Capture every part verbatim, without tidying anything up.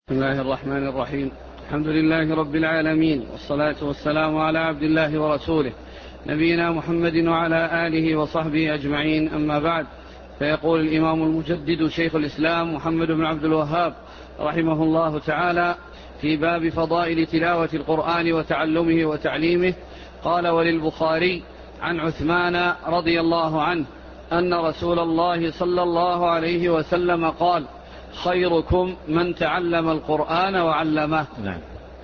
بسم الله الرحمن الرحيم. الحمد لله رب العالمين، والصلاة والسلام على عبد الله ورسوله نبينا محمد وعلى آله وصحبه أجمعين، أما بعد. فيقول الإمام المجدد شيخ الإسلام محمد بن عبد الوهاب رحمه الله تعالى في باب فضائل تلاوة القرآن وتعلمه وتعليمه، قال: وللبخاري عن عثمان رضي الله عنه أن رسول الله صلى الله عليه وسلم قال: خيركم من تعلم القرآن وعلمه. نعم.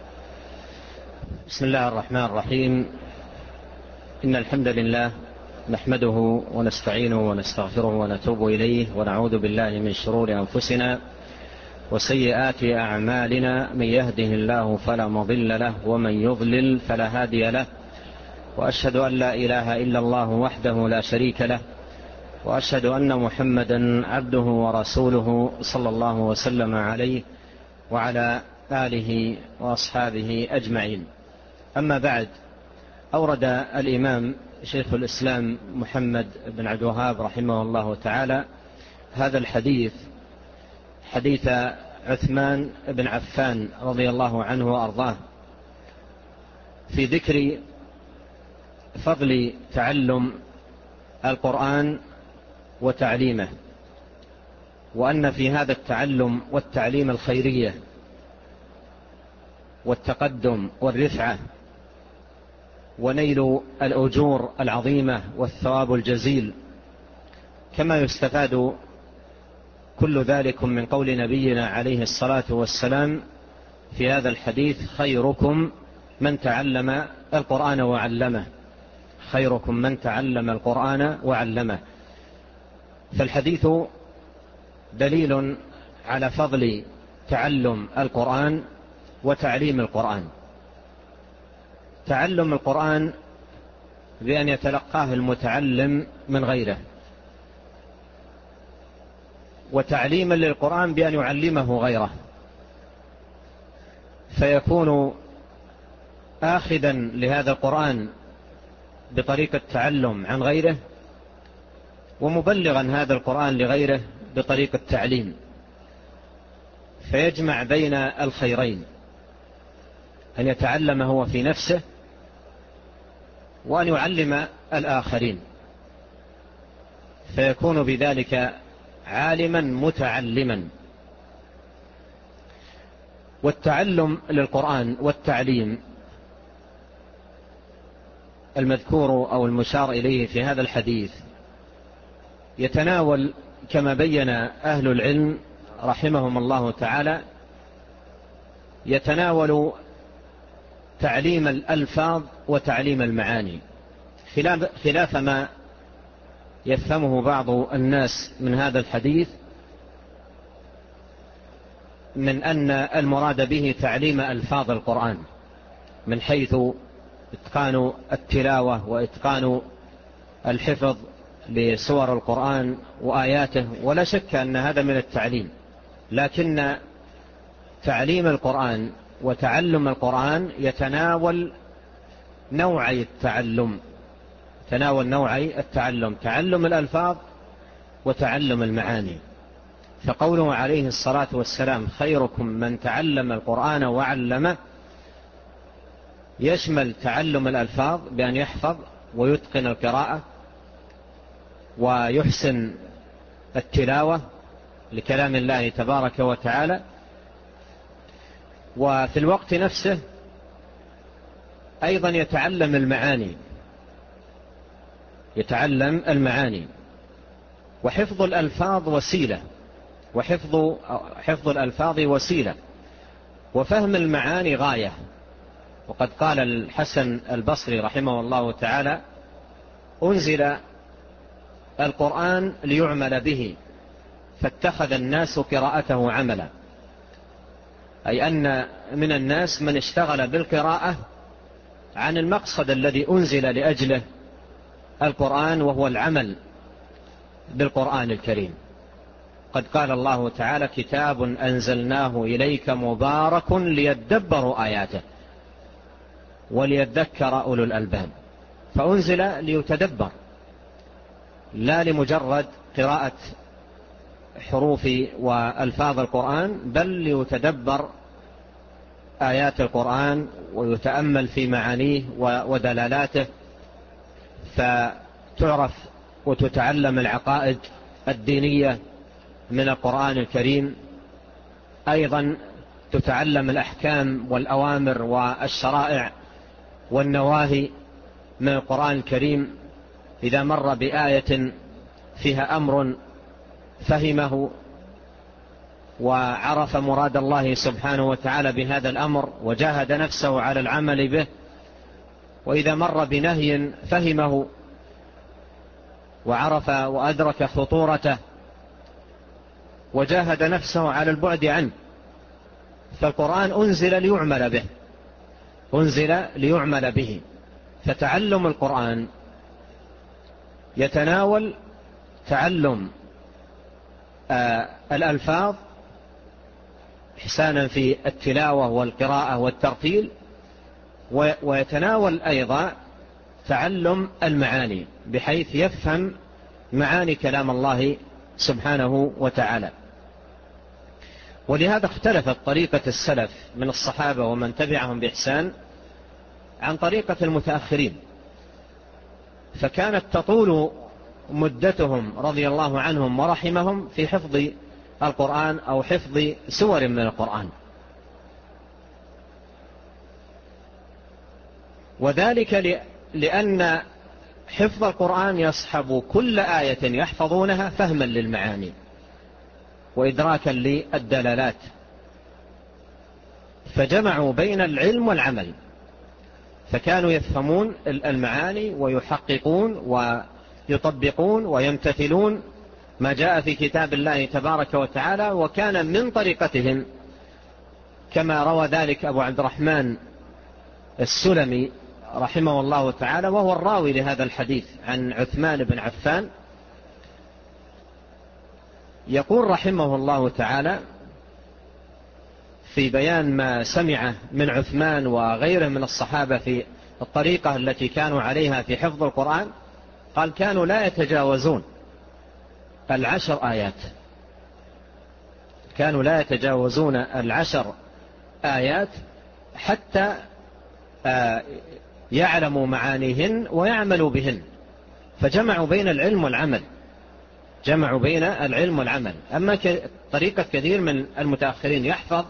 بسم الله الرحمن الرحيم. إن الحمد لله نحمده ونستعينه ونستغفره ونتوب إليه، ونعوذ بالله من شرور أنفسنا وسيئات أعمالنا، من يهده الله فلا مضل له ومن يضلل فلا هادي له، وأشهد أن لا إله إلا الله وحده لا شريك له، وأشهد أن محمدا عبده ورسوله صلى الله وسلم عليه وعلى آله وأصحابه أجمعين. أما بعد، أورد الإمام شيخ الإسلام محمد بن عبد الوهاب رحمه الله تعالى هذا الحديث، حديث عثمان بن عفان رضي الله عنه وأرضاه، في ذكر فضل تعلم القرآن وتعليمه، وأن في هذا التعلم والتعليم الخيرية والتقدم والرفعة ونيل الأجور العظيمة والثواب الجزيل، كما يستفاد كل ذلك من قول نبينا عليه الصلاة والسلام في هذا الحديث: خيركم من تعلم القرآن وعلمه. خيركم من تعلم القرآن وعلمه. فالحديث دليل على فضل تعلم القرآن وتعليم القرآن. تعلم القرآن بأن يتلقاه المتعلم من غيره، وتعليما للقرآن بأن يعلمه غيره، فيكون آخذا لهذا القرآن بطريقة التعلم عن غيره، ومبلغا هذا القرآن لغيره بطريقة التعليم، فيجمع بين الخيرين: أن يتعلم هو في نفسه، وأن يعلم الآخرين، فيكون بذلك عالما متعلما. والتعلم للقرآن والتعليم المذكور أو المشار إليه في هذا الحديث يتناول، كما بين أهل العلم رحمهم الله تعالى، يتناول تعليم الألفاظ وتعليم المعاني، خلاف ما يفهمه بعض الناس من هذا الحديث، من أن المراد به تعليم ألفاظ القرآن من حيث إتقان التلاوة وإتقان الحفظ لسور القرآن وآياته، ولا شك أن هذا من التعليم، لكن تعليم القرآن وتعلم القرآن يتناول نوعي التعلم، تناول نوعي التعلم، تعلم الألفاظ وتعلم المعاني. فقوله عليه الصلاة والسلام: خيركم من تعلم القرآن وعلمه، يشمل تعلم الألفاظ بأن يحفظ ويتقن القراءة ويحسن التلاوة لكلام الله تبارك وتعالى، وفي الوقت نفسه أيضا يتعلم المعاني، يتعلم المعاني. وحفظ الألفاظ وسيلة، وحفظ حفظ الألفاظ وسيلة، وفهم المعاني غاية. وقد قال الحسن البصري رحمه الله تعالى: أنزل القرآن ليعمل به، فاتخذ الناس قراءته عملا، أي أن من الناس من اشتغل بالقراءة عن المقصد الذي أنزل لأجله القرآن، وهو العمل بالقرآن الكريم. قد قال الله تعالى: كتاب أنزلناه إليك مبارك ليدبروا آياته وليذكر أولو الألباب. فأنزل ليتدبر، لا لمجرد قراءة حروف وألفاظ القرآن، بل ليتدبر آيات القرآن ويتأمل في معانيه ودلالاته، فتعرف وتتعلم العقائد الدينية من القرآن الكريم. أيضا تتعلم الأحكام والأوامر والشرائع والنواهي من القرآن الكريم. إذا مر بآية فيها أمر فهمه وعرف مراد الله سبحانه وتعالى بهذا الأمر وجاهد نفسه على العمل به، وإذا مر بنهي فهمه وعرف وأدرك خطورته وجاهد نفسه على البعد عنه. فالقرآن أنزل ليعمل به، أنزل ليعمل به. فتعلم القرآن يتناول تعلم آه الألفاظ إحسانا في التلاوة والقراءة والترتيل، ويتناول أيضا تعلم المعاني بحيث يفهم معاني كلام الله سبحانه وتعالى. ولهذا اختلفت طريقة السلف من الصحابة ومن تبعهم بإحسان عن طريقة المتأخرين، فكانت تطول مدتهم رضي الله عنهم ورحمهم في حفظ القرآن أو حفظ سور من القرآن. وذلك لأن حفظ القرآن يصحب كل آية يحفظونها فهما للمعاني وإدراكا للدلالات، فجمعوا بين العلم والعمل، فكانوا يفهمون المعاني ويحققون ويطبقون ويمتثلون ما جاء في كتاب الله تبارك وتعالى. وكان من طريقتهم كما روى ذلك أبو عبد الرحمن السلمي رحمه الله تعالى، وهو الراوي لهذا الحديث عن عثمان بن عفان، يقول رحمه الله تعالى في بيان ما سمعه من عثمان وغيره من الصحابة في الطريقة التي كانوا عليها في حفظ القرآن، قال كانوا لا يتجاوزون العشر آيات، كانوا لا يتجاوزون العشر آيات حتى يعلموا معانيهن ويعملوا بهن. فجمعوا بين العلم والعمل، جمعوا بين العلم والعمل. أما طريقة كثير من المتأخرين يحفظ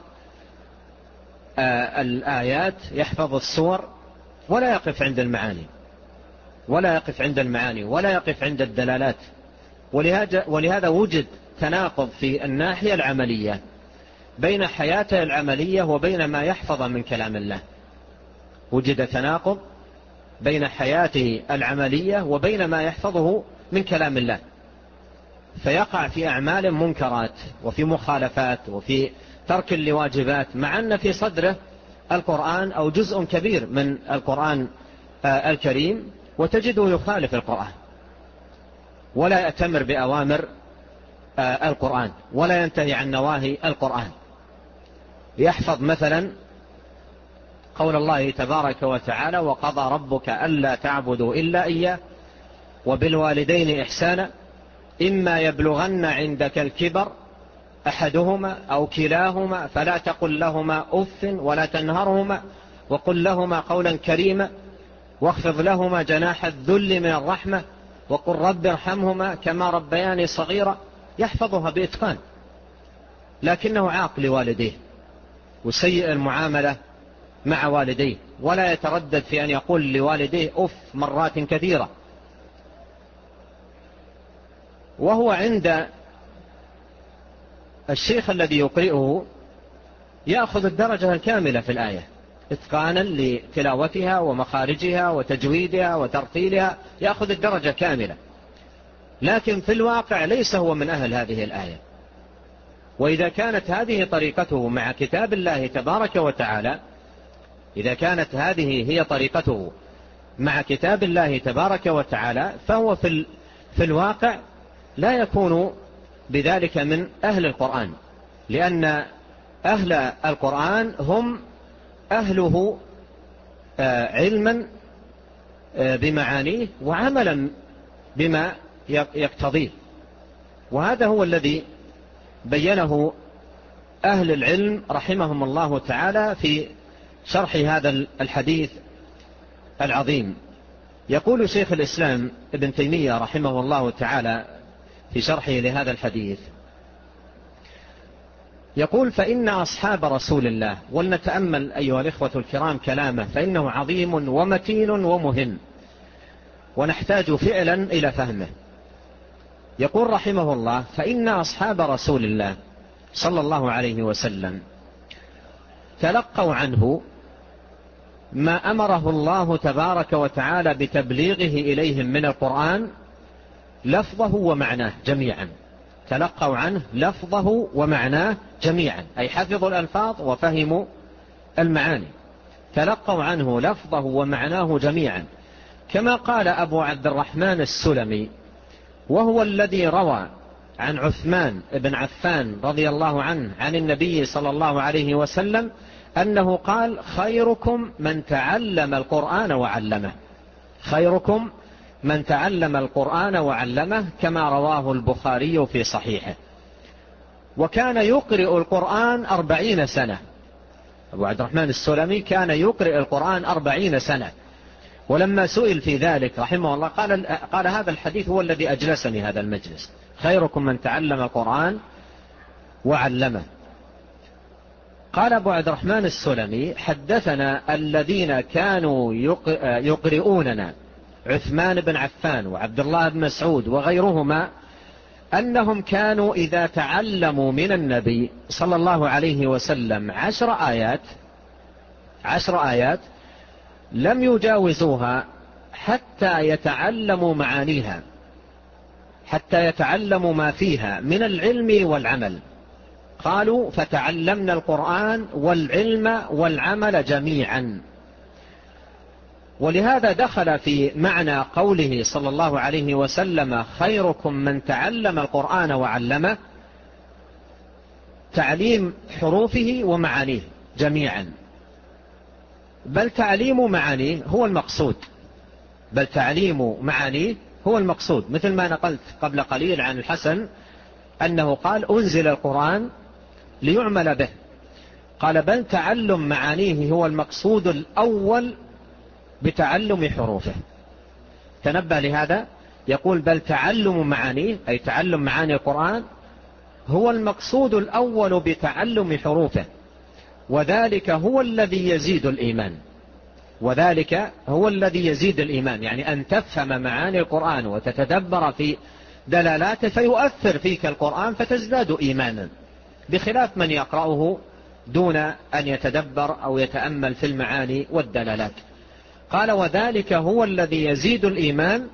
الآيات، يحفظ السور ولا يقف عند المعاني، ولا يقف عند المعاني ولا يقف عند الدلالات. ولهذا, ولهذا وجد تناقض في الناحية العملية بين حياته العملية وبين ما يحفظ من كلام الله. وجد تناقض بين حياته العملية وبين ما يحفظه من كلام الله، فيقع في أعمال منكرات وفي مخالفات وفي ترك لواجبات، مع أن في صدره القرآن أو جزء كبير من القرآن الكريم، وتجده يخالف القرآن ولا يأتمر بأوامر القرآن ولا ينتهي عن نواهي القرآن. يحفظ مثلا قول الله تبارك وتعالى: وقضى ربك ألا تعبدوا إلا إياه وبالوالدين إحسانا إما يبلغن عندك الكبر أحدهما أو كلاهما فلا تقل لهما أف ولا تنهرهما وقل لهما قولا كريما واخفض لهما جناح الذل من الرحمة وقل رب ارحمهما كما ربياني صغيرا. يحفظها بإتقان، لكنه عاق لوالديه وسيء المعاملة مع والديه، ولا يتردد في أن يقول لوالديه أف مرات كثيرة. وهو عند الشيخ الذي يقرئه يأخذ الدرجة الكاملة في الآية إتقانا لتلاوتها ومخارجها وتجويدها وترتيلها، يأخذ الدرجة كاملة، لكن في الواقع ليس هو من أهل هذه الآية. وإذا كانت هذه طريقته مع كتاب الله تبارك وتعالى، إذا كانت هذه هي طريقته مع كتاب الله تبارك وتعالى، فهو في, في الواقع لا يكون بذلك من أهل القرآن، لأن أهل القرآن هم أهله علما بمعانيه وعملا بما يقتضيه. وهذا هو الذي بينه أهل العلم رحمهم الله تعالى في شرح هذا الحديث العظيم. يقول شيخ الإسلام ابن تيمية رحمه الله تعالى في شرحه لهذا الحديث، يقول: فإن أصحاب رسول الله، ولنتأمل أيها الإخوة الكرام كلامه، فإنه عظيم ومتين ومهم ونحتاج فعلا إلى فهمه. يقول رحمه الله: فإن أصحاب رسول الله صلى الله عليه وسلم تلقوا عنه ما أمره الله تبارك وتعالى بتبليغه إليهم من القرآن لفظه ومعناه جميعا. تلقوا عنه لفظه ومعناه جميعا، أي حفظوا الألفاظ وفهموا المعاني. تلقوا عنه لفظه ومعناه جميعا، كما قال أبو عبد الرحمن السلمي، وهو الذي روى عن عثمان بن عفان رضي الله عنه عن النبي صلى الله عليه وسلم أنه قال: خيركم من تعلم القرآن وعلمه. خيركم من تعلم القرآن وعلمه، كما رواه البخاري في صحيحه. وكان يقرئ القرآن أربعين سنة. أبو عبد الرحمن السلمي كان يقرئ القرآن أربعين سنة، ولما سئل في ذلك رحمه الله قال, قال هذا الحديث هو الذي أجلسني هذا المجلس: خيركم من تعلم القرآن وعلمه. قال أبو عبد الرحمن السلمي: حدثنا الذين كانوا يقرؤوننا عثمان بن عفان وعبد الله بن مسعود وغيرهما أنهم كانوا إذا تعلموا من النبي صلى الله عليه وسلم عشر آيات عشر آيات لم يجاوزوها حتى يتعلموا معانيها، حتى يتعلموا ما فيها من العلم والعمل. قالوا: فتعلمنا القرآن والعلم والعمل جميعا. ولهذا دخل في معنى قوله صلى الله عليه وسلم: خيركم من تعلم القرآن وعلمه، تعليم حروفه ومعانيه جميعا. بل تعليم معانيه هو المقصود بل تعليم معانيه هو المقصود مثل ما نقلت قبل قليل عن الحسن أنه قال: أنزل القرآن ليعمل به. قال: بل تعلم معانيه هو المقصود الأول بتعلم حروفه. تنبه لهذا، يقول: بل تعلم معانيه، أي تعلم معاني القرآن، هو المقصود الأول بتعلم حروفه، وذلك هو الذي يزيد الإيمان. وذلك هو الذي يزيد الإيمان، يعني أن تفهم معاني القرآن وتتدبر في دلالاته فيؤثر فيك القرآن فتزداد إيمانا، بخلاف من يقرأه دون أن يتدبر أو يتأمل في المعاني والدلالات. قال: وذلك هو الذي يزيد الإيمان،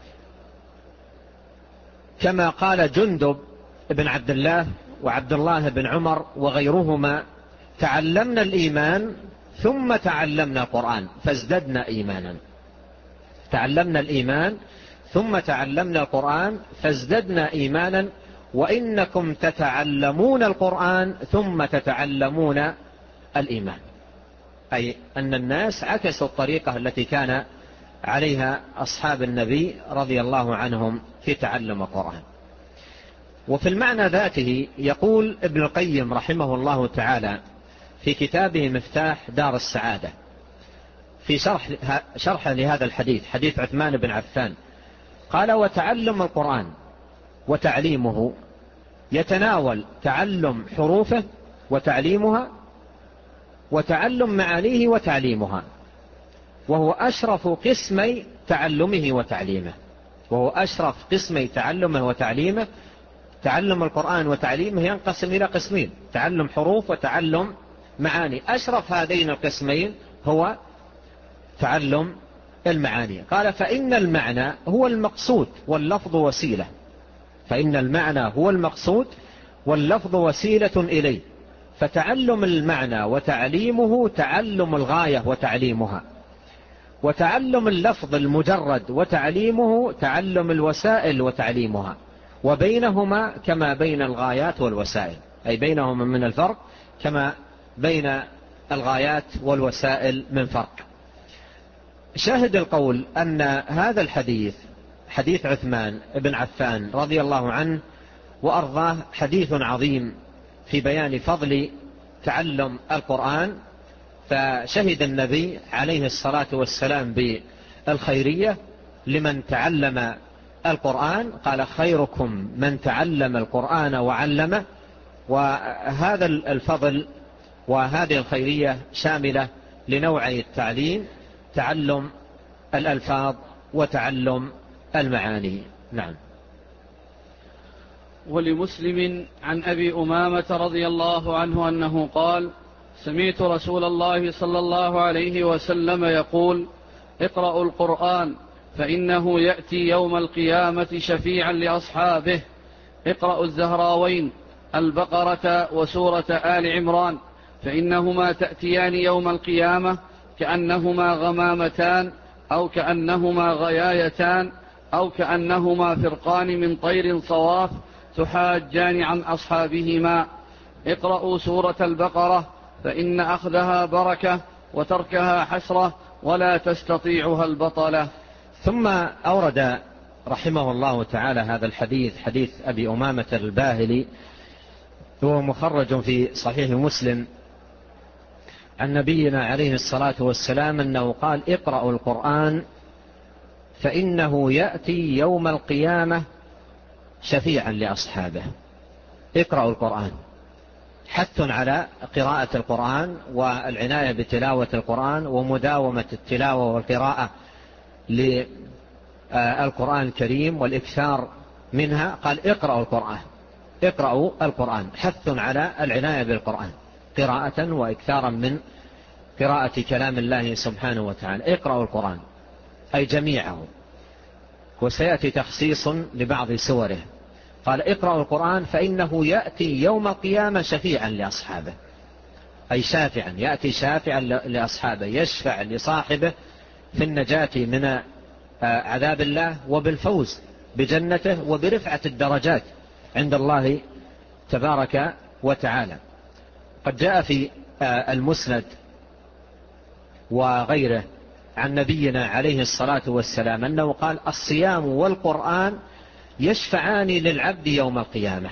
كما قال جندب بن عبد الله وعبد الله بن عمر وغيرهما: تعلمنا الإيمان ثم تعلمنا القرآن فازددنا إيمانا. تعلمنا الإيمان ثم تعلمنا القرآن فازددنا إيمانا، وإنكم تتعلمون القرآن ثم تتعلمون الإيمان. أي أن الناس عكسوا الطريقة التي كان عليها أصحاب النبي رضي الله عنهم في تعلم القرآن. وفي المعنى ذاته يقول ابن القيم رحمه الله تعالى في كتابه مفتاح دار السعادة في شرح شرحه لهذا الحديث، حديث عثمان بن عفان، قال: وتعلم القرآن وتعليمه يتناول تعلم حروفه وتعليمها، وتعلم معانيه وتعليمها، وهو أشرف قسمي تعلمه وتعليمه وهو أشرف قسمي تعلمه وتعليمه. تعلم القرآن وتعليمه ينقسم إلى قسمين: تعلم حروف وتعلم معاني. أشرف هذين القسمين هو تعلم المعاني. قال: فإن المعنى هو المقصود واللفظ وسيلة فإن المعنى هو المقصود واللفظ وسيلة إليه، فتعلم المعنى وتعليمه تعلم الغاية وتعليمها، وتعلم اللفظ المجرد وتعليمه تعلم الوسائل وتعليمها، وبينهما كما بين الغايات والوسائل، أي بينهما من الفرق كما بين الغايات والوسائل من فرق. شاهد القول أن هذا الحديث، حديث عثمان بن عفان رضي الله عنه، وأرضاه حديث عظيم في بيان فضل تعلم القرآن. فشهد النبي عليه الصلاة والسلام بالخيرية لمن تعلم القرآن، قال خيركم من تعلم القرآن وعلمه. وهذا الفضل وهذه الخيرية شاملة لنوعي التعليم، تعلم الألفاظ وتعلم المعاني. نعم. ولمسلم عن أبي أمامة رضي الله عنه أنه قال: سمعت رسول الله صلى الله عليه وسلم يقول: اقرأوا القرآن فإنه يأتي يوم القيامة شفيعا لأصحابه. اقرأوا الزهراوين البقرة وسورة آل عمران فإنهما تأتيان يوم القيامة كأنهما غمامتان أو كأنهما غيايتان أو كأنهما فرقان من طير صواف تحاجان عن أصحابهما. اقرأوا سورة البقرة فإن أخذها بركة وتركها حسرة ولا تستطيعها البطلة. ثم أورد رحمه الله تعالى هذا الحديث، حديث أبي أمامة الباهلي، هو مخرج في صحيح مسلم عن نبينا عليه الصلاة والسلام أنه قال: اقرأوا القرآن فإنه يأتي يوم القيامة شفيعا لأصحابه. اقرأوا القرآن، حث على قراءة القرآن والعناية بتلاوة القرآن ومداومة التلاوة والقراءة للقرآن الكريم والإكثار منها. قال: اقرأوا القرآن، اقرأوا القرآن، حث على العناية بالقرآن قراءة وإكثارا من قراءة كلام الله سبحانه وتعالى. اقرأوا القرآن أي جميعه، وسيأتي تخصيص لبعض سوره. قال: اقرأوا القرآن فإنه يأتي يوم القيامة شفيعا لأصحابه، أي شافعا، يأتي شافعا لأصحابه، يشفع لصاحبه في النجاة من عذاب الله وبالفوز بجنته وبرفعة الدرجات عند الله تبارك وتعالى. قد جاء في المسند وغيره عن نبينا عليه الصلاة والسلام أنه قال: الصيام والقرآن يشفعان للعبد يوم القيامة.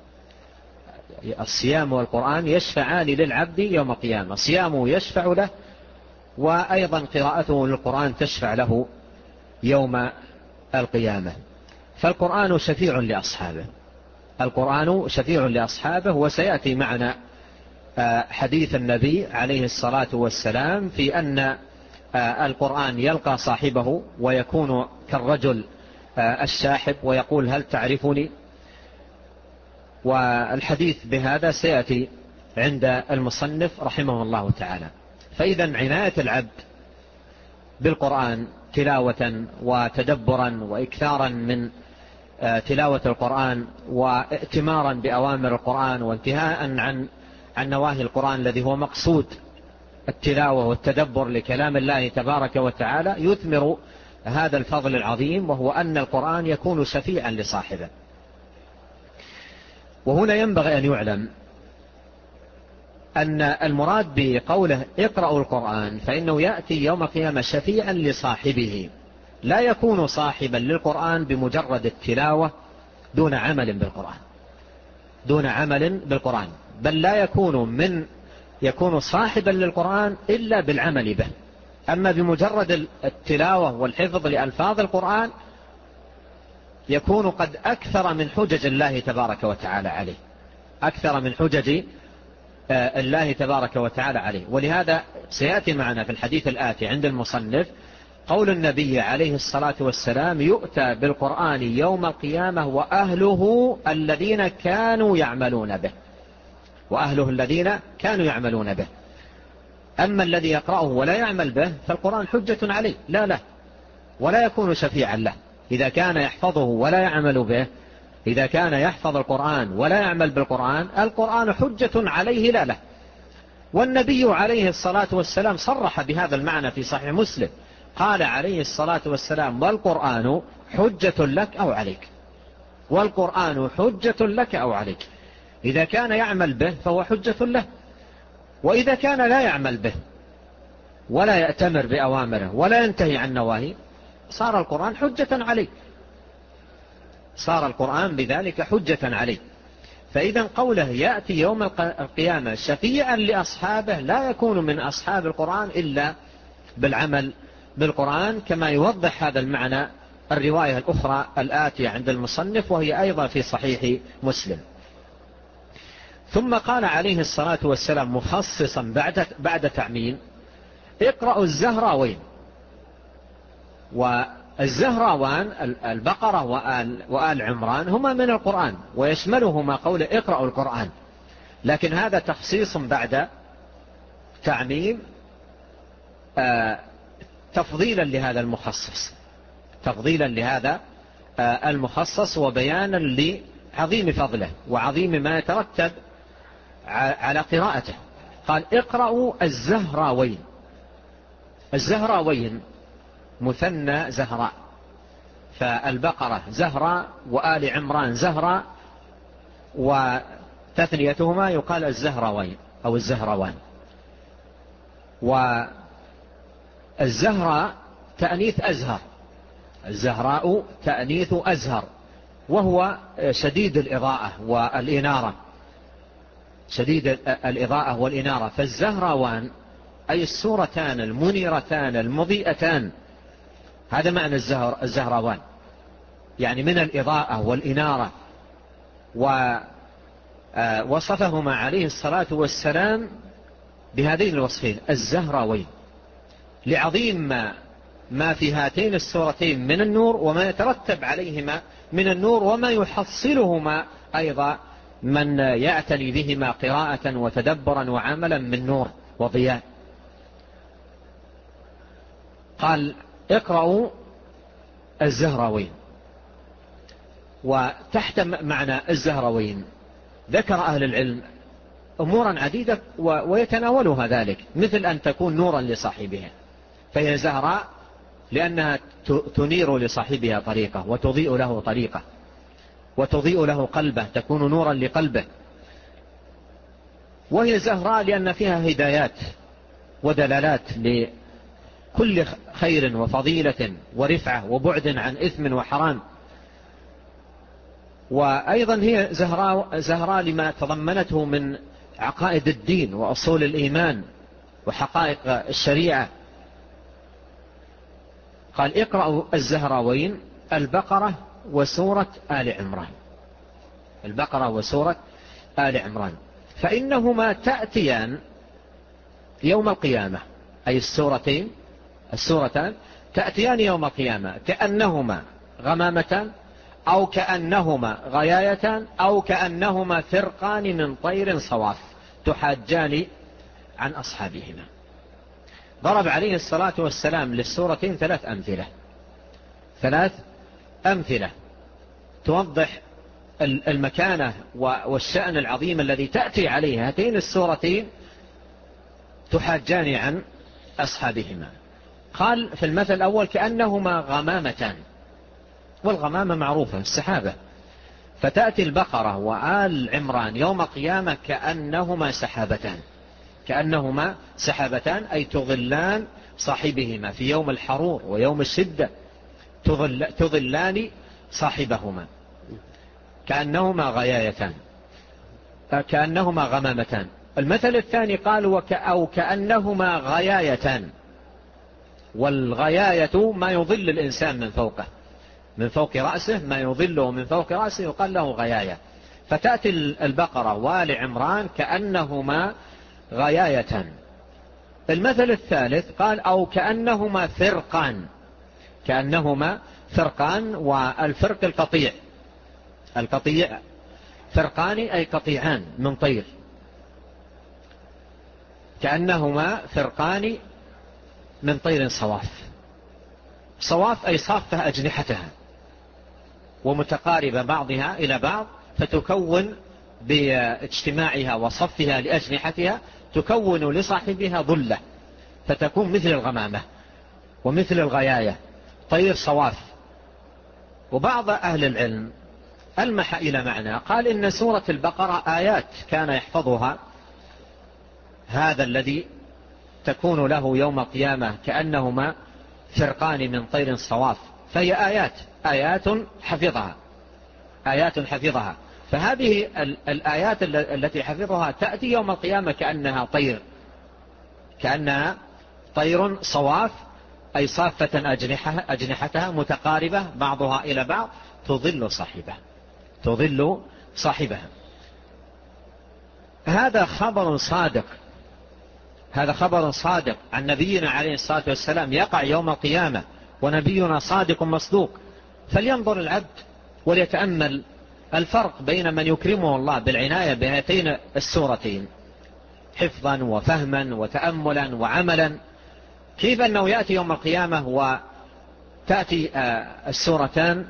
الصيام والقرآن يشفعان للعبد يوم القيامة، صيامه يشفع له، وأيضا قراءته للقرآن تشفع له يوم القيامة. فالقرآن شفيع لأصحابه، القرآن شفيع لأصحابه. وسيأتي معنا حديث النبي عليه الصلاة والسلام في أن القرآن يلقى صاحبه ويكون كالرجل الشاحب ويقول: هل تعرفني؟ والحديث بهذا سيأتي عند المصنف رحمه الله تعالى. فإذا عناية العبد بالقرآن تلاوة وتدبرا وإكثارا من تلاوة القرآن وائتمارا بأوامر القرآن وانتهاء عن عن نواهي القرآن الذي هو مقصود التلاوة والتدبر لكلام الله تبارك وتعالى، يثمر هذا الفضل العظيم، وهو أن القرآن يكون شفيعا لصاحبه. وهنا ينبغي أن يعلم أن المراد بقوله اقرأوا القرآن فإنه يأتي يوم القيامة شفيعا لصاحبه لا يكون صاحبا للقرآن بمجرد التلاوة دون عمل بالقرآن، دون عمل بالقرآن، بل لا يكون من يكون صاحبا للقرآن إلا بالعمل به. أما بمجرد التلاوة والحفظ لألفاظ القرآن يكون قد أكثر من حجج الله تبارك وتعالى عليه، أكثر من حجج الله تبارك وتعالى عليه. ولهذا سيأتي معنا في الحديث الآتي عند المصنف قول النبي عليه الصلاة والسلام: يؤتى بالقرآن يوم القيامة وأهله الذين كانوا يعملون به، وأهله الذين كانوا يعملون به. أما الذي يقرأه ولا يعمل به فالقرآن حجة عليه، لا لا ولا يكون شفيعا له. إذا كان يحفظه ولا يعمل به، إذا كان يحفظ القرآن ولا يعمل بالقرآن، القرآن حجة عليه لا له. والنبي عليه الصلاة والسلام صرح بهذا المعنى في صحيح مسلم، قال عليه الصلاة والسلام: والقرآن حجة لك أو عليك، والقرآن حجة لك أو عليك. إذا كان يعمل به فهو حجة له، وإذا كان لا يعمل به ولا يأتمر بأوامره ولا ينتهي عن نواهيه صار القرآن حجة عليه، صار القرآن بذلك حجة عليه. فإذا قوله يأتي يوم القيامة شفيعا لأصحابه لا يكون من أصحاب القرآن إلا بالعمل بالقرآن، كما يوضح هذا المعنى الرواية الأخرى الآتية عند المصنف، وهي أيضا في صحيح مسلم. ثم قال عليه الصلاة والسلام مخصصا بعد, بعد تعميم: اقرأوا الزهراوين. والزهراوان البقرة وآل, وآل عمران هما من القرآن، ويشملهما قول اقرأوا القرآن، لكن هذا تخصيص بعد تعميم آه تفضيلا لهذا المخصص، تفضيلا لهذا آه المخصص، وبيانا لعظيم فضله وعظيم ما يترتب على قراءته. قال اقرأوا الزهراوين. الزهراوين مثنى زهراء، فالبقرة زهراء وآل عمران زهراء، وتثنيتهما يقال الزهراوين أو الزهروان. والزهراء تأنيث أزهر، الزهراء تأنيث أزهر، وهو شديد الإضاءة والإنارة، شديد الإضاءة والإنارة. فالزهراوان أي السورتان المنيرتان المضيئتان، هذا معنى الزهر الزهراوان، يعني من الإضاءة والإنارة. ووصفهما عليه الصلاة والسلام بهذين الوصفين الزهراوين، لعظيم ما, ما في هاتين السورتين من النور، وما يترتب عليهما من النور، وما يحصلهما أيضا من يعتني بهما قراءة وتدبرا وعملا من نور وضياء. قال اقرأوا الزهراوين. وتحت معنى الزهراوين ذكر أهل العلم أمورا عديدة ويتناولها ذلك، مثل أن تكون نورا لصاحبها، فهي زهراء لأنها تنير لصاحبها طريقة وتضيء له طريقة وتضيء له قلبه، تكون نورا لقلبه. وهي زهراء لأن فيها هدايات ودلالات لكل خير وفضيلة ورفعة وبعد عن إثم وحرام. وأيضا هي زهراء, زهراء لما تضمنته من عقائد الدين وأصول الإيمان وحقائق الشريعة. قال اقرأوا الزهراوين، البقرة وسورة آل عمران، البقرة وسورة آل عمران، فإنهما تأتيان يوم القيامة، أي السورتين السورتان تأتيان يوم القيامة كأنهما غمامتان أو كأنهما غيايتان أو كأنهما فرقان من طير صواف تحاجان عن أصحابهما. ضرب عليه الصلاة والسلام للسورتين ثلاث أمثلة ثلاث أمثلة توضح المكانة والشأن العظيم الذي تأتي عليه هاتين السورتين تحاجان عن أصحابهما. قال في المثل الأول كأنهما غمامتان، والغمامة معروفة السحابة، فتأتي البقرة وآل عمران يوم القيامة كأنهما سحابتان، كأنهما سحابتان أي تظلان صاحبهما في يوم الحرور ويوم الشدة، تظل تظلان صاحبهما. كأنهما غيايتان، كأنهما غمامتان. المثل الثاني قال وك أو كأنهما غيايتان، والغياية ما يظل الإنسان من فوقه، من فوق رأسه ما يظله من فوق رأسه يقال له غياية. فتأتي البقرة وآل عمران كأنهما غيايتان. المثل الثالث قال أو كأنهما فرقان، كأنهما فرقان، والفرق القطيع، القطيع فرقان أي قطيعان من طير، كأنهما فرقان من طير صواف. صواف أي صافة أجنحتها ومتقاربة بعضها إلى بعض، فتكون باجتماعها وصفها لأجنحتها تكون لصاحبها ظلة، فتكون مثل الغمامة ومثل الغياية، طير صواف. وبعض أهل العلم ألمح إلى معنى، قال إن سورة البقرة آيات كان يحفظها هذا الذي تكون له يوم القيامة كأنهما فرقان من طير صواف، فهي آيات آيات حفظها آيات حفظها. فهذه الآيات التي حفظها تأتي يوم القيامة كأنها طير، كأنها طير صواف، أي صافة أجنحها أجنحتها متقاربة بعضها إلى بعض، تظل صاحبها تظل صاحبها. هذا خبر صادق، هذا خبر صادق عن نبينا عليه الصلاة والسلام يقع يوم القيامة، ونبينا صادق مصدوق. فلينظر العبد وليتأمل الفرق بين من يكرمه الله بالعناية بهاتين السورتين حفظا وفهما وتأملا وعملا، كيف أنه يأتي يوم القيامة وتأتي السورتان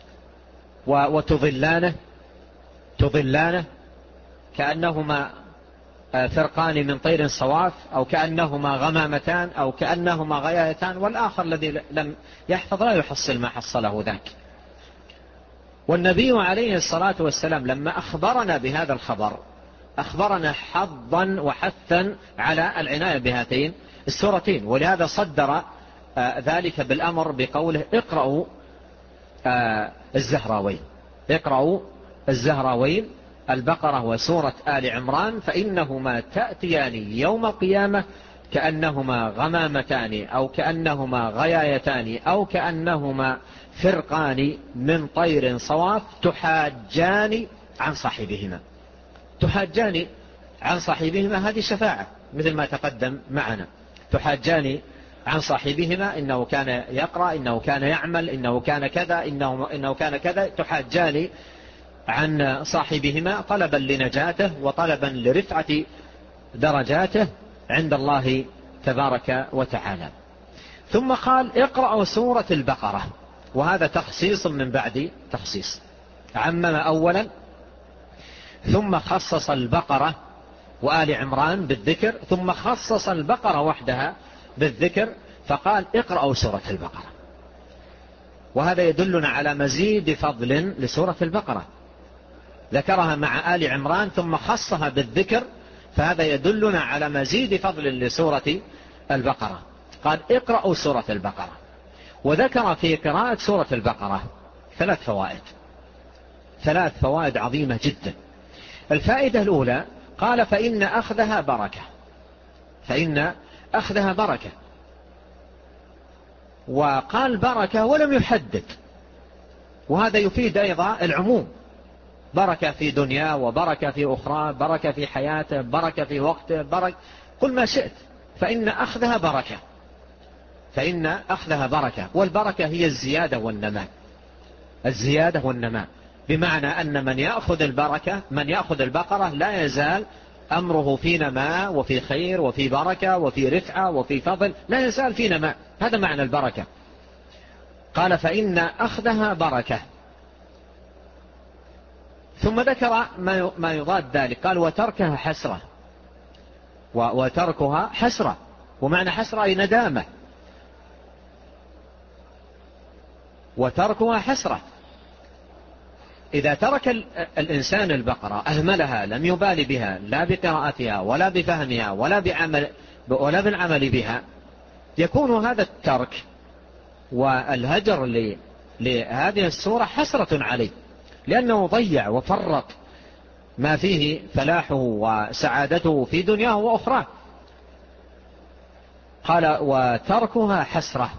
وتظلانه تظلانه كأنهما فرقان من طير صواف، أو كأنهما غمامتان، أو كأنهما غيايتان، والآخر الذي لم يحفظ لا يحصل ما حصله ذاك. والنبي عليه الصلاة والسلام لما أخبرنا بهذا الخبر أخبرنا حظا وحثا على العناية بهاتين السورتين، ولهذا صدر ذلك بالأمر بقوله اقرأوا الزهراوين اقرأوا الزهراوين البقرة وسورة آل عمران، فإنهما تأتيان يوم القيامة كأنهما غمامتان، أو كأنهما غيايتان، أو كأنهما فرقان من طير صواف، تحاجان عن صاحبهما تحاجان عن صاحبهما. هذه شفاعة مثل ما تقدم معنا، تحاجان عن صاحبهما، إنه كان يقرأ، إنه كان يعمل، إنه كان كذا، إنه, إنه كان كذا، تحاجان عن صاحبهما طلبا لنجاته وطلبا لرفعة درجاته عند الله تبارك وتعالى. ثم قال اقرأوا سورة البقرة، وهذا تخصيص من بعد تخصيص، عمم أولا ثم خصص البقرة وآل عمران بالذكر، ثم خصص البقرة وحدها بالذكر فقال اقرأوا سورة البقرة. وهذا يدلنا على مزيد فضل لسورة البقرة، ذكرها مع آل عمران ثم خصها بالذكر، فهذا يدلنا على مزيد فضل لسورة البقرة. قال اقرأوا سورة البقرة، وذكر في قراءة سورة البقرة ثلاث فوائد ثلاث فوائد عظيمة جدا. الفائدة الأولى قال فإن أخذها بركة فإن أخذها بركة وقال بركة ولم يحدد، وهذا يفيد أيضا العموم، بركة في دنيا وبركة في أخرى، بركة في حياته، بركة في وقته، بركة قل ما شئت، فإن أخذها بركة فإن أخذها بركة والبركة هي الزيادة والنماء الزيادة والنماء بمعنى أن من يأخذ البركة من يأخذ البقرة لا يزال أمره في نماء وفي خير وفي بركة وفي رفعة وفي فضل، لا يزال في نماء، هذا معنى البركة. قال فإن أخذها بركة، ثم ذكر ما يضاد ذلك، قال وتركها حسرة وتركها حسرة، ومعنى حسرة أي ندامة، وتركها حسرة. إذا ترك الإنسان البقرة أهملها، لم يبالي بها لا بقراءتها ولا بفهمها ولا بعمل ولا بالعمل بها، يكون هذا الترك والهجر لهذه السورة حسرة عليه، لأنه ضيع وفرط ما فيه فلاحه وسعادته في دنياه وأخرى. قال وتركها حسرة.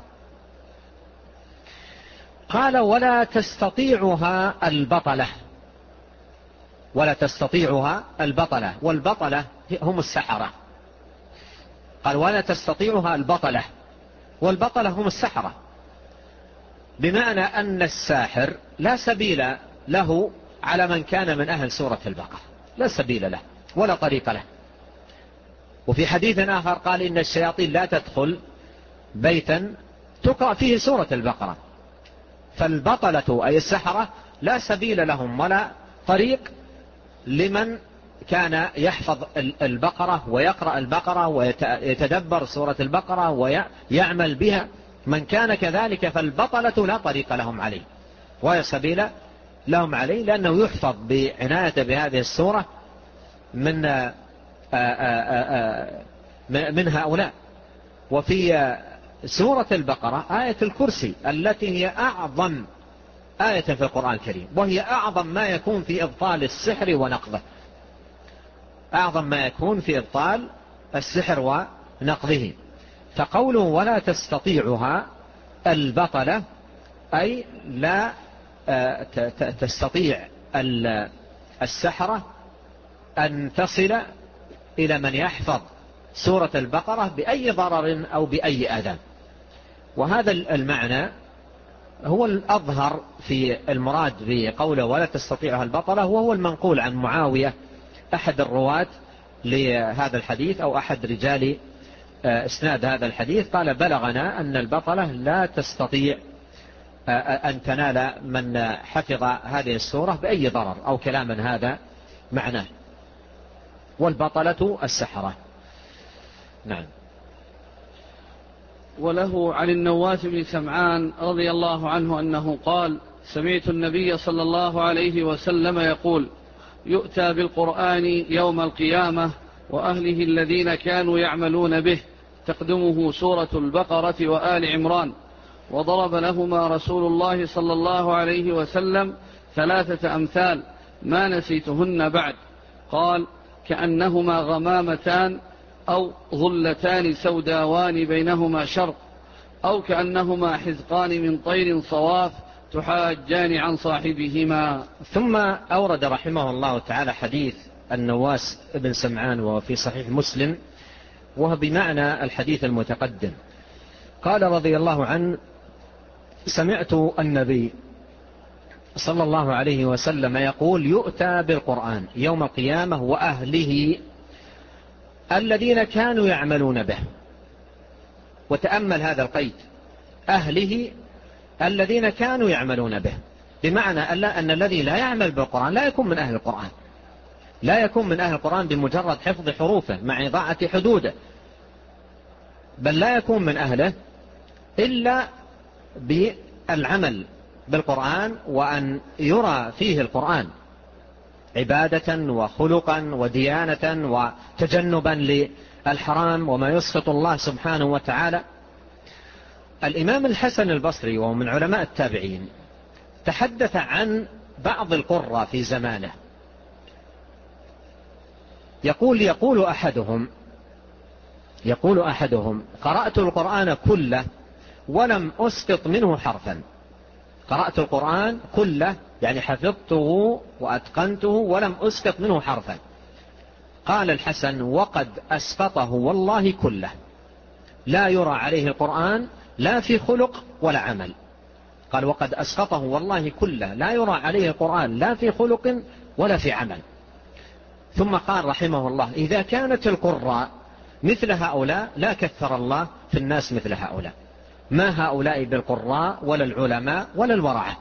قال ولا تستطيعها البطلة ولا تستطيعها البطلة والبطلة هم السحرة. قال ولا تستطيعها البطلة والبطلة هم السحرة، بمعنى أن الساحر لا سبيل له على من كان من أهل سورة البقرة، لا سبيل له ولا طريق له. وفي حديث آخر قال إن الشياطين لا تدخل بيتا تقرأ فيه سورة البقرة، فالبطلة أي السحرة لا سبيل لهم ولا طريق لمن كان يحفظ البقرة ويقرأ البقرة ويتدبر سورة البقرة ويعمل بها. من كان كذلك فالبطلة لا طريق لهم عليه ولا سبيل لهم عليه، لأنه يحفظ بعناية بهذه السورة من آآ آآ من هؤلاء. وفي سورة البقرة آية الكرسي التي هي أعظم آية في القرآن الكريم، وهي أعظم ما يكون في إبطال السحر ونقضه، أعظم ما يكون في إبطال السحر ونقضه. فقوله ولا تستطيعها البطلة أي لا تستطيع السحرة أن تصل إلى من يحفظ سورة البقرة بأي ضرر أو بأي أذى. وهذا المعنى هو الأظهر في المراد بقوله ولا تستطيعها البطلة، وهو المنقول عن معاوية أحد الرواة لهذا الحديث أو أحد رجال اسناد هذا الحديث، قال بلغنا أن البطلة لا تستطيع أن تنال من حفظ هذه السورة بأي ضرر أو كلاما هذا معناه، والبطلة السحرة. نعم. وله عن النواس بن سمعان رضي الله عنه أنه قال سمعت النبي صلى الله عليه وسلم يقول يؤتى بالقرآن يوم القيامة وأهله الذين كانوا يعملون به تقدمه سورة البقرة وآل عمران، وضرب لهما رسول الله صلى الله عليه وسلم ثلاثة أمثال ما نسيتهن بعد، قال كأنهما غمامتان أو ظلتان سوداوان بينهما شرق، أو كأنهما حزقان من طير صواف تحاجان عن صاحبهما. ثم أورد رحمه الله تعالى حديث النواس بن سمعان وفي صحيح مسلم، وهو بمعنى الحديث المتقدم. قال رضي الله عنه سمعت النبي صلى الله عليه وسلم يقول يؤتى بالقرآن يوم القيامة وأهله الذين كانوا يعملون به. وتأمل هذا القيد، أهله الذين كانوا يعملون به، بمعنى أن الذي لا يعمل بالقرآن لا يكون من أهل القرآن، لا يكون من أهل القرآن بمجرد حفظ حروفه مع إضاعة حدوده، بل لا يكون من أهله إلا بالعمل بالقرآن، وأن يرى فيه القرآن عبادة وخلقا وديانة وتجنبا للحرام وما يسخط الله سبحانه وتعالى. الإمام الحسن البصري وهو من علماء التابعين تحدث عن بعض القراء في زمانه، يقول يقول أحدهم يقول أحدهم قرأت القرآن كله ولم أسقط منه حرفا. قرأت القرآن كله يعني حفظته وأتقنته ولم أسقط منه حرفا. قال الحسن وقد أسقطه والله كله، لا يرى عليه القرآن لا في خلق ولا عمل. قال وقد أسقطه والله كله، لا يرى عليه القرآن لا في خلق ولا في عمل. ثم قال رحمه الله إذا كانت القراء مثل هؤلاء لا كثر الله في الناس مثل هؤلاء، ما هؤلاء بالقراء ولا العلماء ولا الورعة.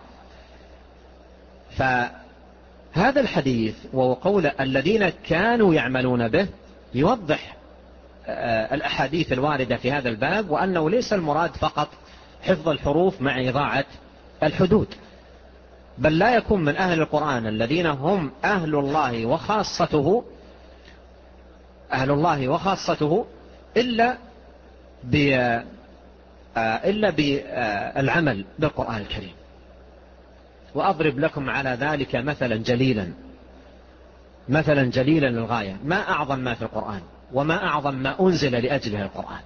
فهذا الحديث وقول الذين كانوا يعملون به يوضح الأحاديث الواردة في هذا الباب، وأنه ليس المراد فقط حفظ الحروف مع إضاعة الحدود، بل لا يكون من أهل القرآن الذين هم أهل الله وخاصته أهل الله وخاصته إلا إلا بالعمل بالقرآن الكريم. وأضرب لكم على ذلك مثلا جليلا مثلا جليلا للغاية، ما أعظم ما في القرآن وما أعظم ما أنزل لأجله القرآن؟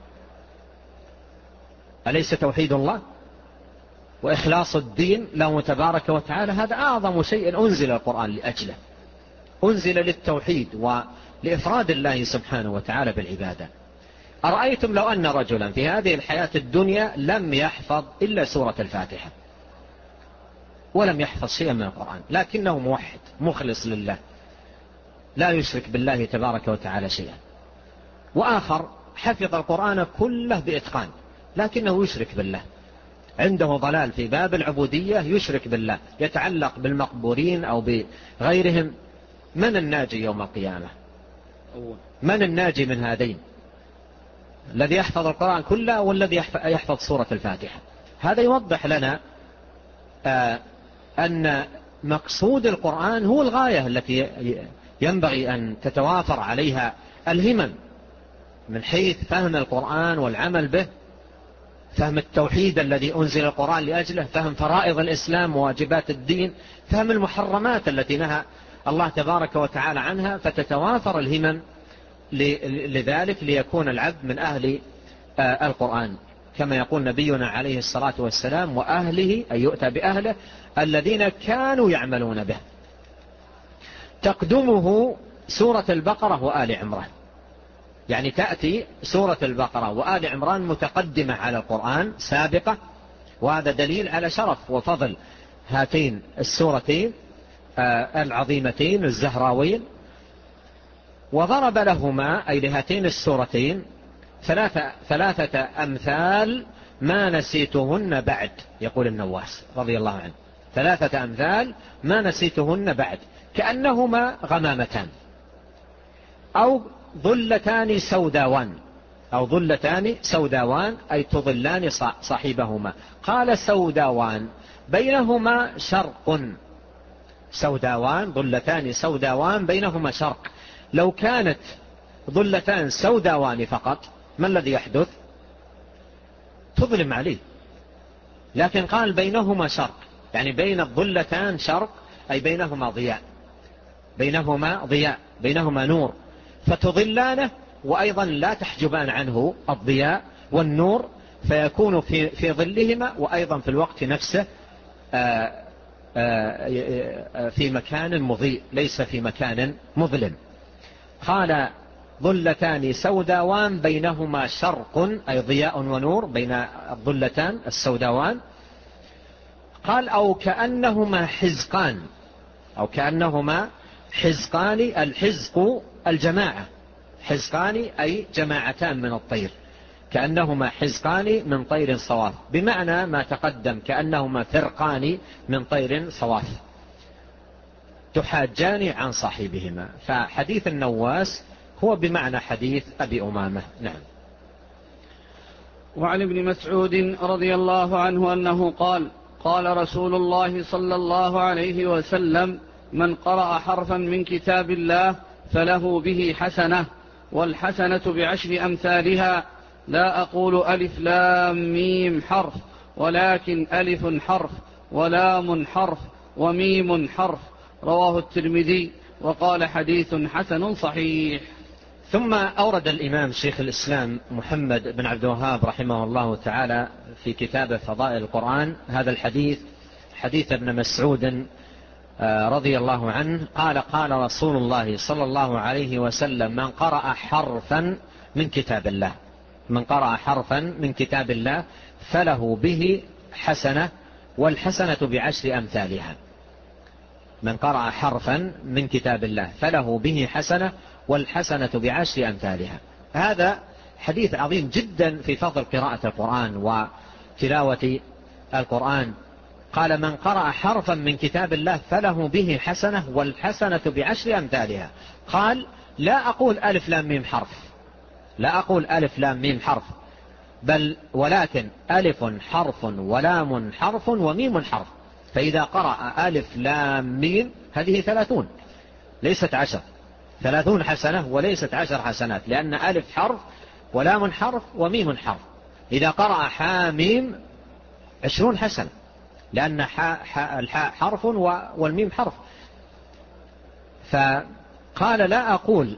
أليس توحيد الله وإخلاص الدين له تبارك وتعالى؟ هذا أعظم شيء أنزل القرآن لأجله، أنزل للتوحيد ولإفراد الله سبحانه وتعالى بالعبادة. أرأيتم لو أن رجلا في هذه الحياة الدنيا لم يحفظ إلا سورة الفاتحة ولم يحفظ شيئا من القرآن، لكنه موحد مخلص لله لا يشرك بالله تبارك وتعالى شيئا، وآخر حفظ القرآن كله بإتقان لكنه يشرك بالله، عنده ضلال في باب العبودية، يشرك بالله، يتعلق بالمقبورين أو بغيرهم. من الناجي يوم القيامة؟ من الناجي من هذين؟ الذي يحفظ القرآن كله والذي يحفظ سورة الفاتحة؟ هذا يوضح لنا آه أن مقصود القرآن هو الغاية التي ينبغي أن تتوافر عليها الهمم من حيث فهم القرآن والعمل به. فهم التوحيد الذي أنزل القرآن لأجله، فهم فرائض الإسلام وواجبات الدين، فهم المحرمات التي نهى الله تبارك وتعالى عنها، فتتوافر الهمم لذلك ليكون العبد من أهل القرآن، كما يقول نبينا عليه الصلاة والسلام: وأهله، أي يؤتى بأهله الذين كانوا يعملون به. تقدمه سورة البقرة وآل عمران، يعني تأتي سورة البقرة وآل عمران متقدمة على القرآن سابقة، وهذا دليل على شرف وفضل هاتين السورتين العظيمتين الزهراوين. وضرب لهما، أي لهاتين السورتين، ثلاثة, ثلاثة أمثال ما نسيتهن بعد، يقول النواس رضي الله عنه: ثلاثة أمثال ما نسيتهن بعد، كأنهما غمامتان أو ظلتان سوداوان، أو ظلتان سوداوان أي تظلان صاحبهما. قال سوداوان بينهما شرق، سوداوان ظلتان سوداوان بينهما شرق. لو كانت ظلتان سوداوان فقط ما الذي يحدث؟ تظلم عليه، لكن قال بينهما شرق، يعني بين الظلتان شرق أي بينهما ضياء، بينهما ضياء بينهما نور، فتظلانه وأيضا لا تحجبان عنه الضياء والنور، فيكون في, في ظلهما وأيضا في الوقت نفسه آآ آآ في مكان مضيء ليس في مكان مظلم. قال ظلتان سوداوان بينهما شرق أي ضياء ونور بين الظلتان السوداوان. قال أو كأنهما حزقان، أو كأنهما حزقان، الحزق الجماعة، حزقان أي جماعتان من الطير، كأنهما حزقان من طير صواف، بمعنى ما تقدم كأنهما فرقان من طير صواف تحاجان عن صاحبهما. فحديث النواس هو بمعنى حديث أبي أمامة. نعم. وعن ابن مسعود رضي الله عنه أنه قال: قال رسول الله صلى الله عليه وسلم: من قرأ حرفا من كتاب الله فله به حسنة، والحسنة بعشر أمثالها، لا أقول ألف لام ميم حرف، ولكن ألف حرف ولام حرف وميم حرف. رواه الترمذي وقال حديث حسن صحيح. ثم أورد الإمام شيخ الإسلام محمد بن عبد الوهاب رحمه الله تعالى في كتاب فضائل القرآن هذا الحديث، حديث ابن مسعود رضي الله عنه قال: قال رسول الله صلى الله عليه وسلم: من قرأ حرفا من كتاب الله، من قرأ حرفا من كتاب الله فله به حسنة، والحسنة بعشر أمثالها. من قرأ حرفا من كتاب الله فله به حسنة، والحسنة بعشر أمثالها. هذا حديث عظيم جدا في فضل قراءة القرآن وتلاوة القرآن. قال: من قرأ حرفا من كتاب الله فله به حسنة، والحسنة بعشر أمثالها. قال: لا أقول ألف لام ميم حرف، لا أقول ألف لام ميم حرف، بل ولكن ألف حرف ولام حرف وميم حرف. فإذا قرأ ألف لام ميم هذه ثلاثون ليست عشر، ثلاثون حسنة وليست عشر حسنات، لأن ألف حرف ولام حرف وميم حرف. إذا قرأ حاميم عشرون حسنة، لأن الحاء حرف والميم حرف. فقال: لا أقول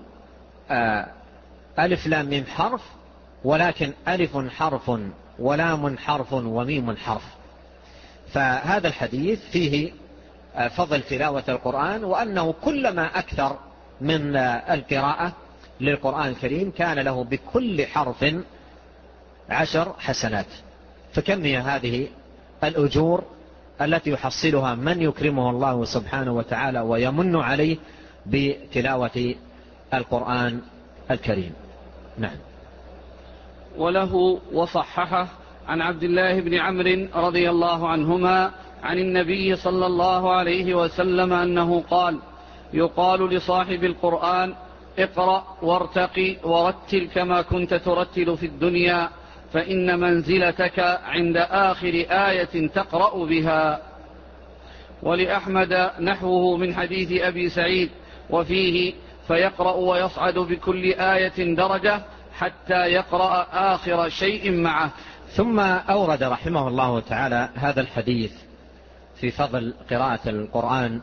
ألف لام ميم حرف، ولكن ألف حرف ولام حرف وميم حرف. فهذا الحديث فيه فضل تلاوة القرآن، وأنه كلما أكثر من القراءة للقرآن الكريم كان له بكل حرف عشر حسنات. فكم هي هذه الأجور التي يحصلها من يكرمه الله سبحانه وتعالى ويمن عليه بتلاوة القرآن الكريم. نعم. وله وصححه عن عبد الله بن عمرو رضي الله عنهما عن النبي صلى الله عليه وسلم أنه قال: يقال لصاحب القرآن: اقرأ وارتقي ورتل كما كنت ترتل في الدنيا، فإن منزلتك عند آخر آية تقرأ بها. ولأحمد نحوه من حديث أبي سعيد وفيه: فيقرأ ويصعد بكل آية درجة حتى يقرأ آخر شيء معه. ثم أورد رحمه الله تعالى هذا الحديث في فضل قراءة القرآن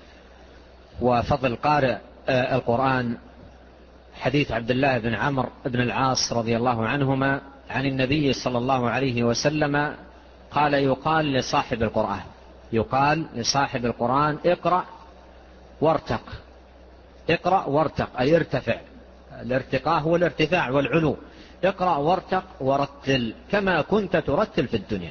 وفضل قارئ القرآن، حديث عبد الله بن عمرو بن العاص رضي الله عنهما عن النبي صلى الله عليه وسلم قال: يقال لصاحب القرآن يقال لصاحب القرآن اقرأ وارتق. اقرأ وارتق أي ارتفع. الارتقاء هو الارتفاع والعلو. اقرأ وارتق ورتل كما كنت ترتل في الدنيا.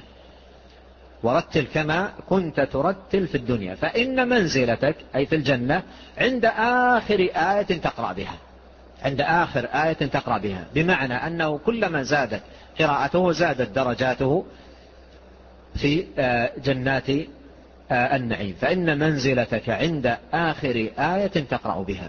ورتل كما كنت ترتل في الدنيا، فإن منزلتك أي في الجنة عند آخر آية تقرأ بها. عند آخر آية تقرأ بها، بمعنى أنه كلما زادت قراءته زادت درجاته في جنات النعيم، فإن منزلتك عند آخر آية تقرأ بها.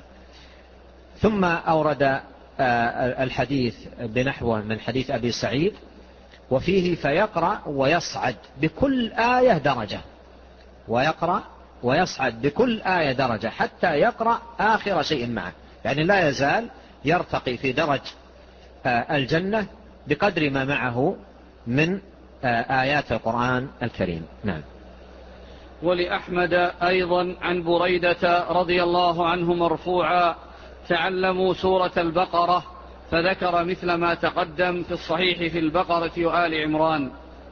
ثم أورد الحديث بنحوه من حديث أبي سعيد وفيه: فيقرأ ويصعد بكل آية درجة. ويقرأ ويصعد بكل آية درجة حتى يقرأ آخر شيء معه، يعني لا يزال يرتقي في درج الجنة بقدر ما معه من آيات القرآن الكريم. نعم. ولأحمد أيضا عن بريدة رضي الله عنه مرفوعا: تعلموا سورة البقرة، فذكر مثل ما تقدم في الصحيح في البقرة وآل عمران.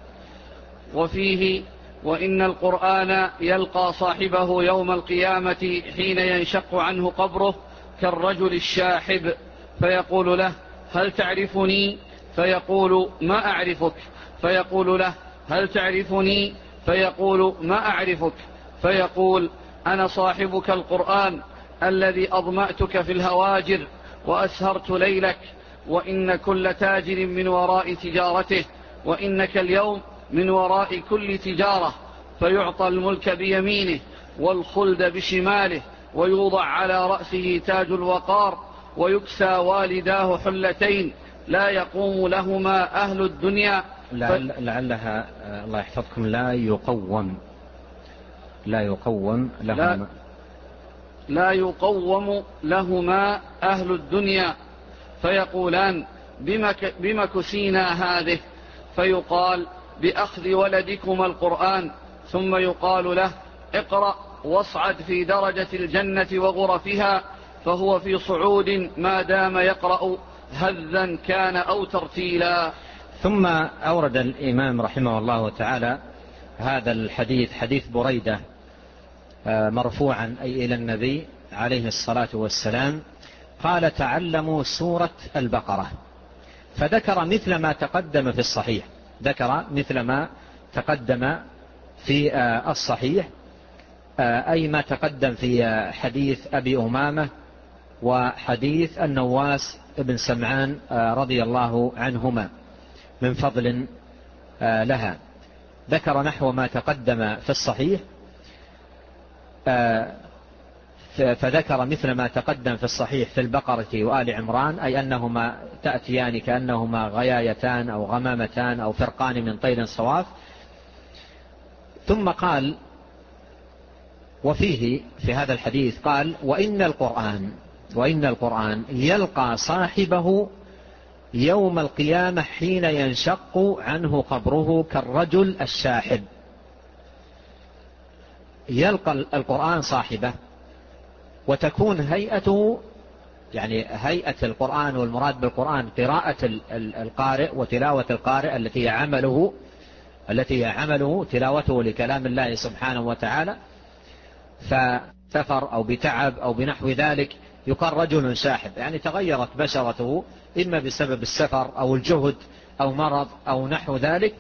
وفيه: وإن القرآن يلقى صاحبه يوم القيامة حين ينشق عنه قبره كالرجل الشاحب، فيقول له: هل تعرفني؟ فيقول: ما أعرفك. فيقول له: هل تعرفني؟ فيقول: ما أعرفك. فيقول: أنا صاحبك القرآن الذي أظمأتك في الهواجر وأسهرت ليلك، وإن كل تاجر من وراء تجارته، وإنك اليوم من وراء كل تجارة. فيعطى الملك بيمينه والخلد بشماله، ويوضع على رأسه تاج الوقار، ويكسى والداه حلتين لا يقوم لهما أهل الدنيا. لعل لعلها الله يحفظكم لا يقوم لا يقوم لهما لا, لا يقوم لهما أهل الدنيا، فيقولان: بما كسينا هذه؟ فيقال: بأخذ ولدكما القرآن. ثم يقال له: اقرأ واصعد في درجة الجنة وغرفها، فهو في صعود ما دام يقرأ هذا كان أو ترتيلا. ثم أورد الإمام رحمه الله تعالى هذا الحديث، حديث بريدة مرفوعا أي إلى النبي عليه الصلاة والسلام، قال: تعلموا سورة البقرة، فذكر مثل ما تقدم في الصحيح ذكر مثل ما تقدم في الصحيح أي ما تقدم في حديث أبي أمامة وحديث النواس بن سمعان رضي الله عنهما من فضل لها. ذكر نحو ما تقدم في الصحيح، فذكر مثل ما تقدم في الصحيح في البقرة وآل عمران، أي أنهما تأتيان كأنهما غيايتان أو غمامتان أو فرقان من طير صواف. ثم قال: وفيه في هذا الحديث قال: وإن القرآن وإن القرآن يلقى صاحبه يوم القيامة حين ينشق عنه قبره كالرجل الشاحب. يلقى القرآن صاحبه، وتكون هيئته، يعني هيئة القرآن، والمراد بالقرآن قراءة القارئ وتلاوة القارئ التي عمله التي عمله تلاوته لكلام الله سبحانه وتعالى، فسفر أو بتعب أو بنحو ذلك يقال رجل شاحب، يعني تغيرت بشرته إما بسبب السفر أو الجهد أو مرض أو نحو ذلك،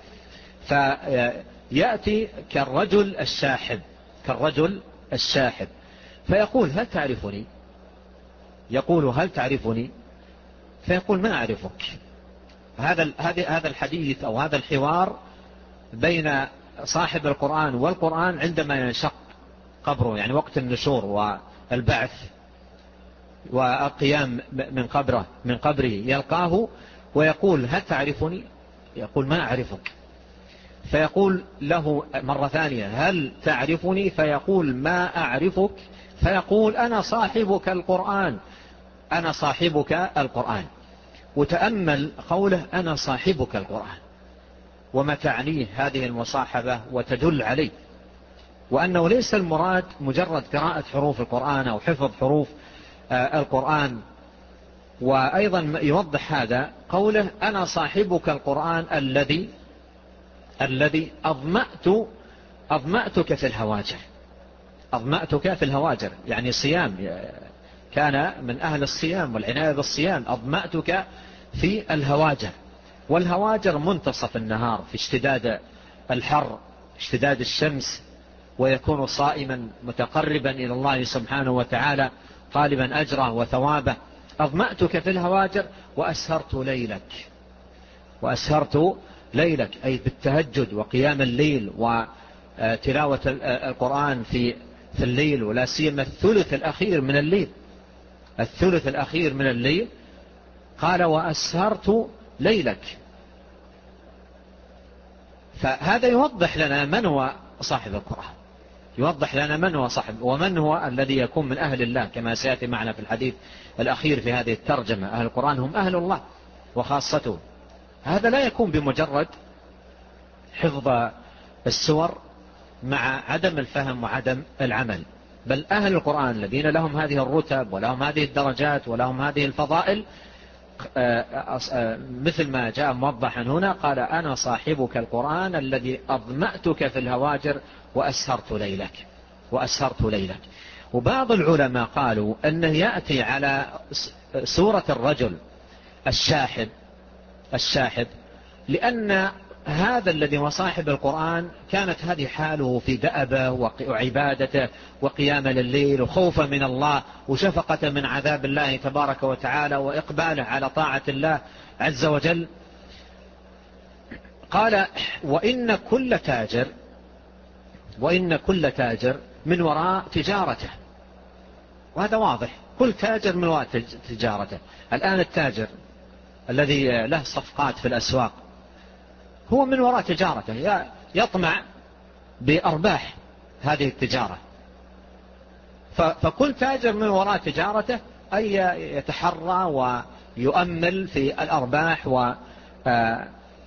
فيأتي كالرجل الشاحب كالرجل الشاحب فيقول: هل تعرفني؟ يقول: هل تعرفني؟ فيقول: ما أعرفك. هذا هذا الحديث أو هذا الحوار بين صاحب القرآن والقرآن عندما ينشق قبره، يعني وقت النشور والبعث والقيام من قبره من قبره يلقاه ويقول: هل تعرفني؟ يقول: ما أعرفك. فيقول له مرة ثانية: هل تعرفني؟ فيقول: ما أعرفك. فيقول: أنا صاحبك القرآن أنا صاحبك القرآن. وتأمل قوله: أنا صاحبك القرآن، وما تعنيه هذه المصاحبة وتدل عليه، وأنه ليس المراد مجرد قراءة حروف القرآن أو حفظ حروف القرآن. وأيضا يوضح هذا قوله أنا صاحبك القرآن الذي الذي أظمأت أظمأتك في الهواجر. أظمأتك في الهواجر يعني صيام، كان من أهل الصيام والعناية بالصيام. أظمأتك في الهواجر، والهواجر منتصف النهار في اشتداد الحر، اشتداد الشمس، ويكون صائما متقربا إلى الله سبحانه وتعالى طالبا أجره وثوابه. أظمأتك في الهواجر وأسهرت ليلك، وأسهرت ليلك أي بالتهجد وقيام الليل وتلاوة القرآن في في الليل، ولا سيما الثلث الأخير من الليل، الثلث الأخير من الليل. قال وأسهرت ليلك. فهذا يوضح لنا من هو صاحب القرآن، يوضح لنا من هو صاحب ومن هو الذي يكون من أهل الله، كما سيأتي معنا في الحديث الأخير في هذه الترجمة. أهل القرآن هم أهل الله وخاصته. هذا لا يكون بمجرد حفظ السور مع عدم الفهم وعدم العمل، بل أهل القرآن الذين لهم هذه الرتب ولهم هذه الدرجات ولهم هذه الفضائل، مثل ما جاء موضحا هنا، قال أنا صاحبك القرآن الذي أظمأتك في الهواجر وأسهرت ليلك، وأسهرت ليلك. وبعض العلماء قالوا أنه يأتي على سورة الرجل الشاحب الشاحب لأن هذا الذي هو صاحب القرآن كانت هذه حاله في دأبه وعبادته وقيام الليل وخوفا من الله وشفقة من عذاب الله تبارك وتعالى وإقباله على طاعة الله عز وجل. قال وإن كل تاجر وإن كل تاجر من وراء تجارته. وهذا واضح، كل تاجر من وراء تجارته. الآن التاجر الذي له صفقات في الأسواق هو من وراء تجارته، يطمع بأرباح هذه التجارة. فكل تاجر من وراء تجارته أي يتحرى ويؤمل في الأرباح وما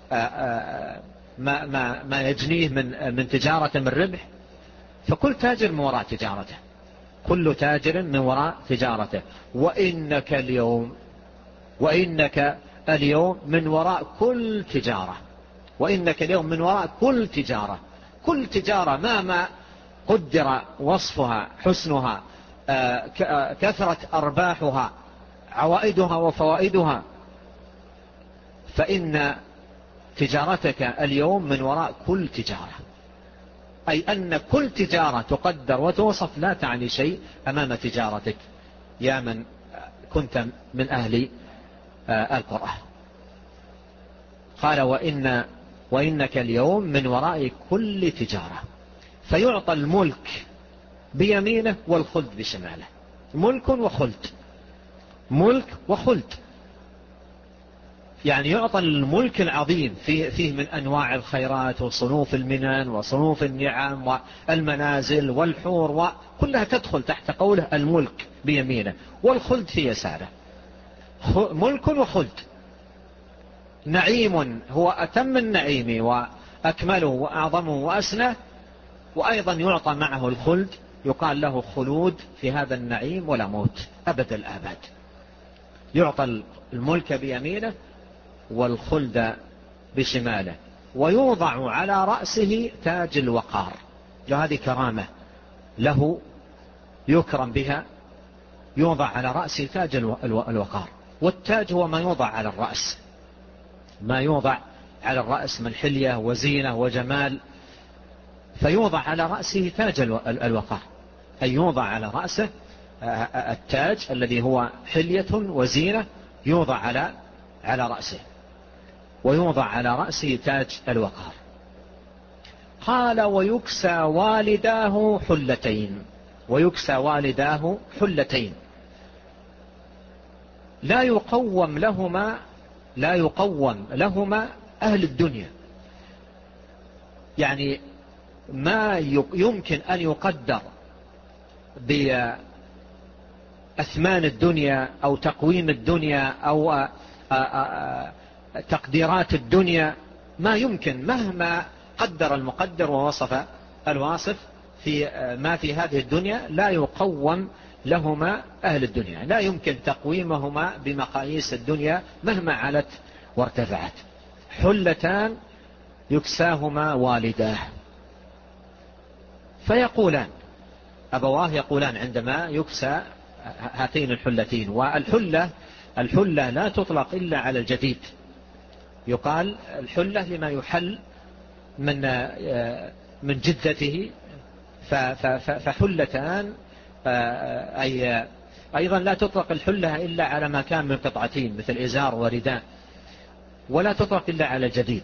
ما ما يجنيه من من تجارة من ربح. فكل تاجر من وراء تجارته، كل تاجر من وراء تجارته. وإنك اليوم وإنك اليوم من وراء كل تجارة وإنك اليوم من وراء كل تجارة. كل تجارة مهما قدر وصفها حسنها، كثرة أرباحها، عوائدها وفوائدها، فإن تجارتك اليوم من وراء كل تجارة. أي أن كل تجارة تقدر وتوصف لا تعني شيء أمام تجارتك يا من كنت من أهل القرآن. قال وإن وإنك اليوم من وراء كل تجارة. فيعطى الملك بيمينه والخلد بشماله. ملك وخلد، ملك وخلد، يعني يعطى الملك العظيم فيه, فيه من أنواع الخيرات وصنوف المنن وصنوف النعم والمنازل والحور، وكلها تدخل تحت قوله الملك بيمينه والخلد في يساره. ملك وخلد، نعيم هو أتم النعيم وأكمله وأعظمه وأسنى، وأيضا يعطى معه الخلد، يقال له خلود في هذا النعيم ولا موت أبد الآباد. يعطى الملك بيمينه والخلد بشماله، ويوضع على رأسه تاج الوقار. وهذه كرامة له يكرم بها، يوضع على رأسه تاج الوقار. والتاج هو ما يوضع على الرأس، ما يوضع على الرأس من حلية وزينة وجمال، فيوضع على رأسه تاج الوقار، أي يوضع على رأسه التاج الذي هو حلية وزينة، يوضع على على رأسه، ويوضع على رأسه تاج الوقار. قال ويكسى والداه حلتين. ويكسى والداه حلتين، لا يقوم لهما لا يقوم لهما أهل الدنيا، يعني ما يمكن أن يقدر بأثمان الدنيا أو تقويم الدنيا أو تقديرات الدنيا ما يمكن مهما قدر المقدر ووصف الواصف في ما في هذه الدنيا لا يقوم لهما أهل الدنيا، لا يمكن تقويمهما بمقاييس الدنيا مهما علت وارتفعت. حلتان يكساهما والداه، فيقولان أبواه يقولان عندما يكسى هاتين الحلتين. والحلة الحلة لا تطلق إلا على الجديد، يقال الحلة لما يحل من من جدته، فحلتان. أي أيضا لا تطلق الحلة إلا على ما كان من قطعتين مثل إزار ورداء، ولا تطلق إلا على الجديد.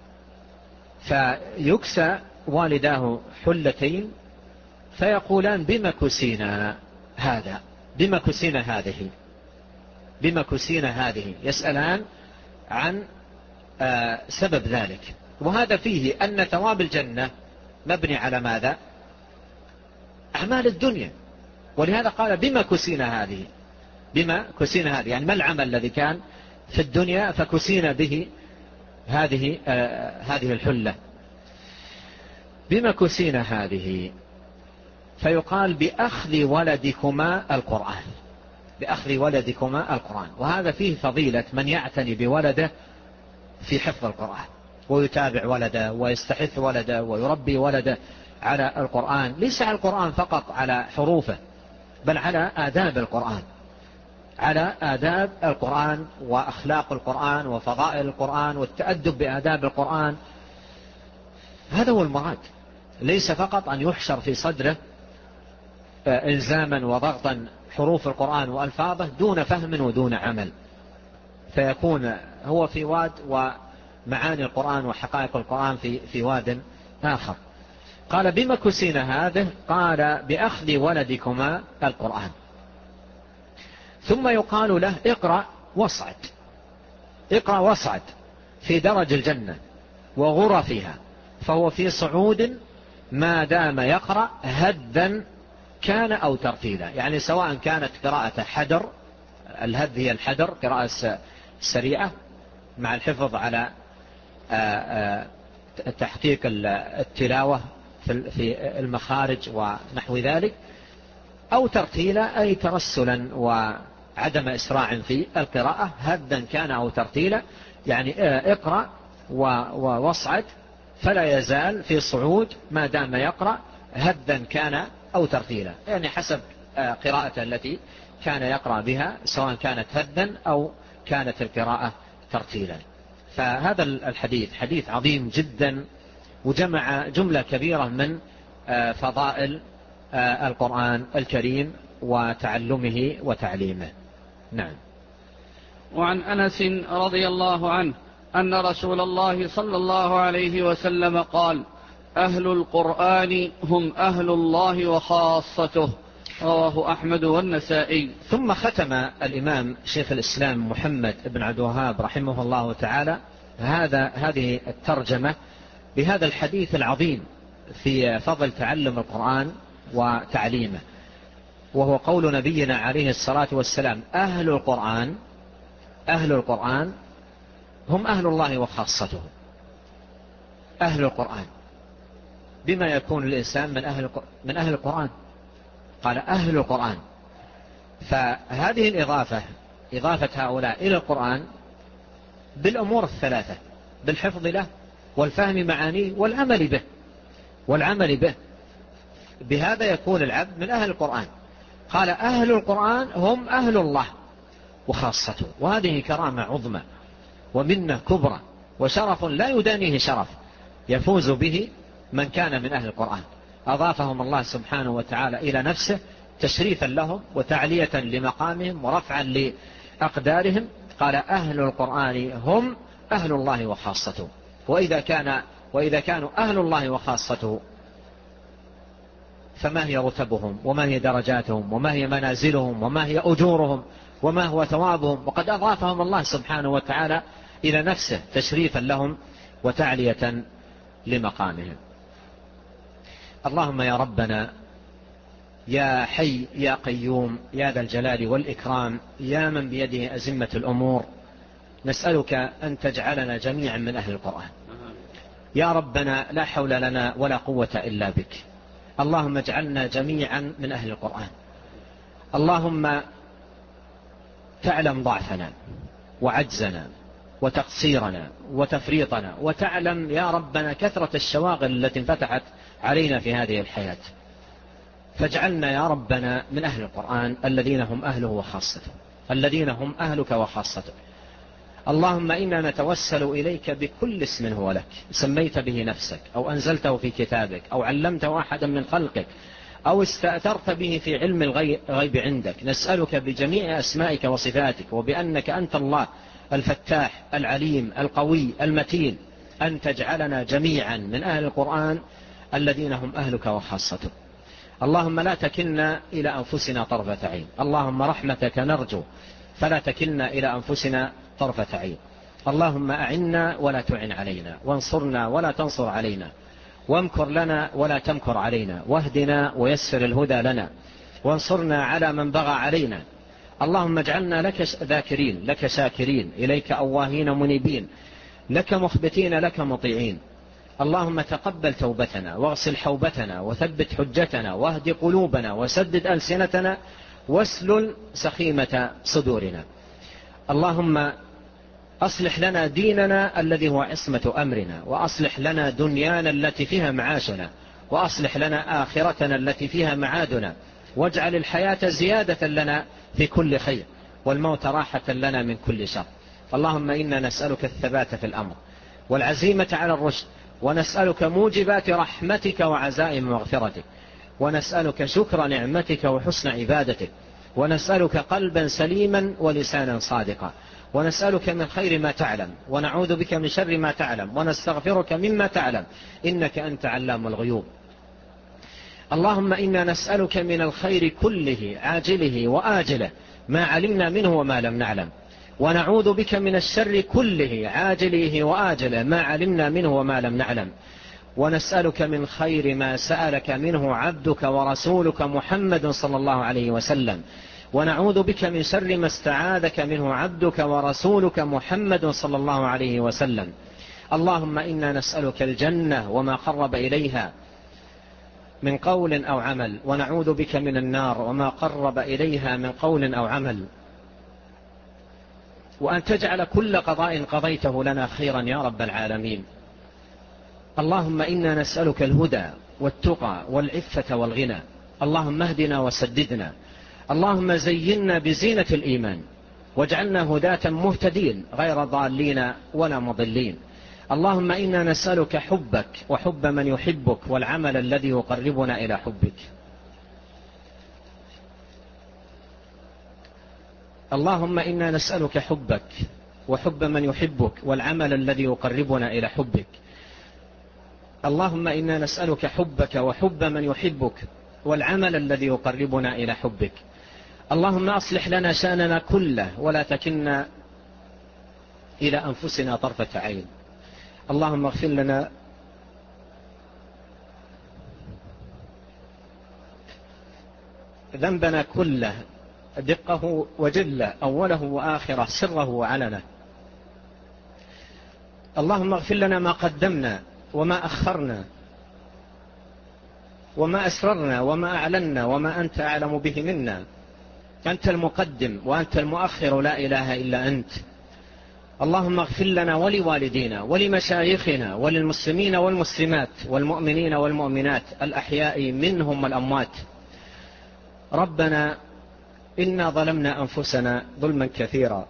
فيكسى والداه حلتين فيقولان بما كسينا هذا، بما كسينا هذه، بما كسينا هذه، يسألان عن سبب ذلك. وهذا فيه أن ثواب الجنة مبني على ماذا؟ أعمال الدنيا. ولهذا قال بما كسينا هذه، بما كسينا هذه، يعني ما العمل الذي كان في الدنيا فكسينا به هذه آه هذه الحلة. بما كسينا هذه، فيقال بأخذ ولدكما القرآن، بأخذ ولدكما القرآن. وهذا فيه فضيلة من يعتني بولده في حفظ القرآن، ويتابع ولده ويستحث ولده ويربي ولده على القرآن، ليس على القرآن فقط على حروفه، بل على آداب القرآن، على آداب القرآن وأخلاق القرآن وفضائل القرآن والتأدب بآداب القرآن. هذا هو المراد، ليس فقط أن يحشر في صدره إلزاما وضغطا حروف القرآن وألفاظه دون فهم ودون عمل، فيكون هو في واد ومعاني القرآن وحقائق القرآن في في واد آخر. قال بما كسينا هذه، قال بأخذ ولدكما القرآن. ثم يقال له اقرأ واصعد، اقرأ واصعد في درج الجنة وغرفها، فهو في صعود ما دام يقرأ هدا كان أو ترتيلا، يعني سواء كانت قراءة حدر، الهد هي الحدر، قراءة سريعة مع الحفظ على تحقيق التلاوة في المخارج ونحو ذلك، أو ترتيلا أي ترسلا وعدم إسراع في القراءة، هدا كان أو ترتيلا، يعني اقرأ واصعد، فلا يزال في صعود ما دام يقرأ هدا كان أو ترتيلا، يعني حسب قراءته التي كان يقرأ بها، سواء كانت هدا أو كانت القراءة ترتيلا. فهذا الحديث حديث عظيم جدا، وجمع جملة كبيرة من فضائل القرآن الكريم وتعلمه وتعليمه. نعم. وعن أنس رضي الله عنه أن رسول الله صلى الله عليه وسلم قال: أهل القرآن هم أهل الله وخاصته، رواه أحمد والنسائي. ثم ختم الإمام شيخ الإسلام محمد بن عبد الوهاب رحمه الله تعالى هذا هذه الترجمة بهذا الحديث العظيم في فضل تعلم القرآن وتعليمه، وهو قول نبينا عليه الصلاة والسلام: أهل القرآن أهل القرآن هم أهل الله وخاصته. أهل القرآن، بما يكون الإنسان من أهل من أهل القرآن؟ قال أهل القرآن. فهذه الإضافة، إضافة هؤلاء إلى القرآن بالأمور الثلاثة: بالحفظ له والفهم معانيه والعمل به والعمل به بهذا يكون العبد من أهل القرآن. قال أهل القرآن هم أهل الله وخاصته، وهذه كرامة عظمى ومنة كبرى وشرف لا يدانيه شرف يفوز به من كان من أهل القرآن. أضافهم الله سبحانه وتعالى إلى نفسه تشريفا لهم وتعلية لمقامهم ورفعا لأقدارهم. قال أهل القرآن هم أهل الله وخاصته. وإذا كان وإذا كانوا أهل الله وخاصته، فما هي رتبهم وما هي درجاتهم وما هي منازلهم وما هي أجورهم وما هو ثوابهم؟ وقد أضافهم الله سبحانه وتعالى إلى نفسه تشريفا لهم وتعلية لمقامهم. اللهم يا ربنا يا حي يا قيوم يا ذا الجلال والإكرام يا من بيده أزمة الأمور، نسألك أن تجعلنا جميعا من أهل القرآن، يا ربنا لا حول لنا ولا قوة إلا بك. اللهم اجعلنا جميعا من أهل القرآن. اللهم تعلم ضعفنا وعجزنا وتقصيرنا وتفريطنا، وتعلم يا ربنا كثرة الشواغل التي انفتحت علينا في هذه الحياة، فاجعلنا يا ربنا من أهل القرآن الذين هم أهله وخاصته، الذين هم أهلك وخاصتك. اللهم إنا نتوسل إليك بكل اسم هو لك سميت به نفسك أو أنزلته في كتابك أو علمته أحدا من خلقك أو استأثرت به في علم الغيب عندك. نسألك بجميع أسمائك وصفاتك وبأنك أنت الله الفتاح العليم القوي المتين أن تجعلنا جميعا من أهل القرآن الذين هم أهلك وخاصتك. اللهم لا تكلنا إلى أنفسنا طرفة عين. اللهم رحمتك نرجو فلا تكلنا إلى أنفسنا طرفة عين. اللهم أعنا ولا تعن علينا، وانصرنا ولا تنصر علينا، وامكر لنا ولا تمكر علينا، واهدنا ويسر الهدى لنا، وانصرنا على من بغى علينا. اللهم اجعلنا لك ذاكرين لك شاكرين إليك أواهين منيبين لك مخبتين لك مطيعين. اللهم تقبل توبتنا واغسل حوبتنا وثبت حجتنا واهد قلوبنا وسدد ألسنتنا واسلل سخيمة صدورنا. اللهم أصلح لنا ديننا الذي هو عصمة أمرنا، وأصلح لنا دنيانا التي فيها معاشنا، وأصلح لنا آخرتنا التي فيها معادنا، واجعل الحياة زيادة لنا في كل خير والموت راحة لنا من كل شر. اللهم إنا نسألك الثبات في الأمر والعزيمة على الرشد، ونسألك موجبات رحمتك وعزائم مغفرتك، ونسألك شكر نعمتك وحسن عبادتك، ونسألك قلبا سليما ولسانا صادقا، ونسألك من خير ما تعلم ونعوذ بك من شر ما تعلم، ونستغفرك مما تعلم إنك أنت علام الغيوب. اللهم إنا نسألك من الخير كله عاجله وآجله ما علمنا منه وما لم نعلم، ونعوذ بك من الشر كله عاجله وآجله ما علمنا منه وما لم نعلم، ونسألك من خير ما سألك منه عبدك ورسولك محمد صلى الله عليه وسلم، ونعوذ بك من شر ما استعاذك منه عبدك ورسولك محمد صلى الله عليه وسلم. اللهم إنا نسألك الجنة وما قرب إليها من قول أو عمل، ونعوذ بك من النار وما قرب إليها من قول أو عمل، وأن تجعل كل قضاء قضيته لنا خيرا يا رب العالمين. اللهم إنا نسألك الهدى والتقى والعفة والغنى. اللهم اهدنا وسددنا. اللهم زينا بزينة الإيمان واجعلنا هداة مهتدين غير ضالين ولا مضلين. اللهم إنا نسألك حبك وحب من يحبك والعمل الذي يقربنا إلى حبك. اللهم إنا نسألك حبك وحب من يحبك والعمل الذي يقربنا إلى حبك. اللهم إنا نسألك حبك وحب من يحبك والعمل الذي يقربنا إلى حبك. اللهم أصلح لنا شأننا كله ولا تكلنا إلى أنفسنا طرفة عين. اللهم اغفر لنا ذنبنا كله دقه وجله أوله وآخره سره وعلنه. اللهم اغفر لنا ما قدمنا وما أخرنا وما أسررنا وما أعلنا وما أنت أعلم به منا. أنت المقدم وأنت المؤخر لا إله إلا أنت. اللهم اغفر لنا ولوالدينا ولمشايخنا وللمسلمين والمسلمات والمؤمنين والمؤمنات الأحياء منهم والأموات. ربنا إنا ظلمنا أنفسنا ظلما كثيرا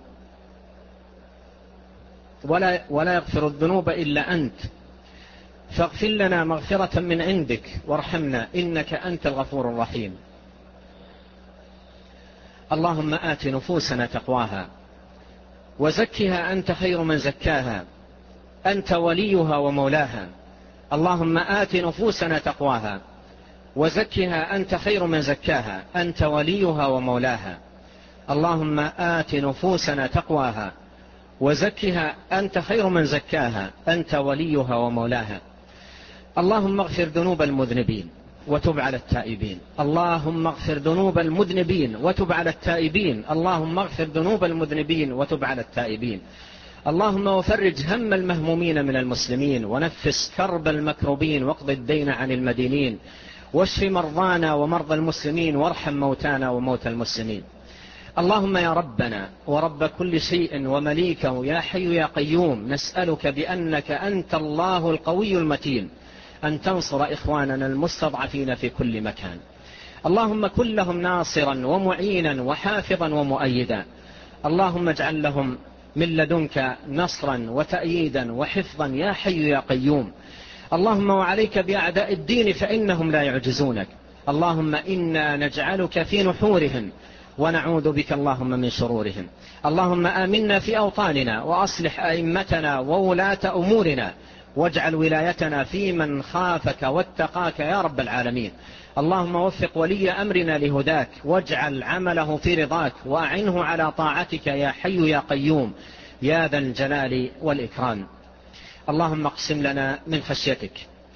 ولا, ولا يغفر الذنوب إلا أنت، فاغفر لنا مغفرة من عندك وارحمنا إنك أنت الغفور الرحيم. اللهم آت نفوسنا تقواها وزكها أنت خير من زكاها أنت وليها ومولاها. اللهم آت نفوسنا تقواها وزكها أنت خير من زكاها أنت وليها ومولاها. اللهم آت نفوسنا تقواها وزكها أنت خير من زكاها أنت وليها ومولاها. اللهم اغفر ذنوب المذنبين وتب على التائبين. اللهم اغفر ذنوب المذنبين وتب على التائبين. اللهم اغفر ذنوب المذنبين وتب على التائبين. اللهم وفرج هم المهمومين من المسلمين، ونفس كرب المكروبين، واقض الدين عن المدينين، واشف مرضانا ومرضى المسلمين، وارحم موتانا وموتى المسلمين. اللهم يا ربنا ورب كل شيء ومليكه يا حي يا قيوم، نسألك بأنك أنت الله القوي المتين أن تنصر إخواننا المستضعفين في كل مكان. اللهم كن لهم ناصرا ومعينا وحافظا ومؤيدا. اللهم اجعل لهم من لدنك نصرا وتأييدا وحفظا يا حي يا قيوم. اللهم وعليك بأعداء الدين فإنهم لا يعجزونك. اللهم إنا نجعلك في نحورهم ونعوذ بك اللهم من شرورهم. اللهم آمنا في أوطاننا، وأصلح أئمتنا وولاة أمورنا، واجعل ولايتنا في من خافك واتقاك يا رب العالمين. اللهم وفق ولي أمرنا لهداك، واجعل عمله في رضاك، وأعنه على طاعتك يا حي يا قيوم يا ذا الجلال والإكرام. اللهم اقسم لنا من خشيتك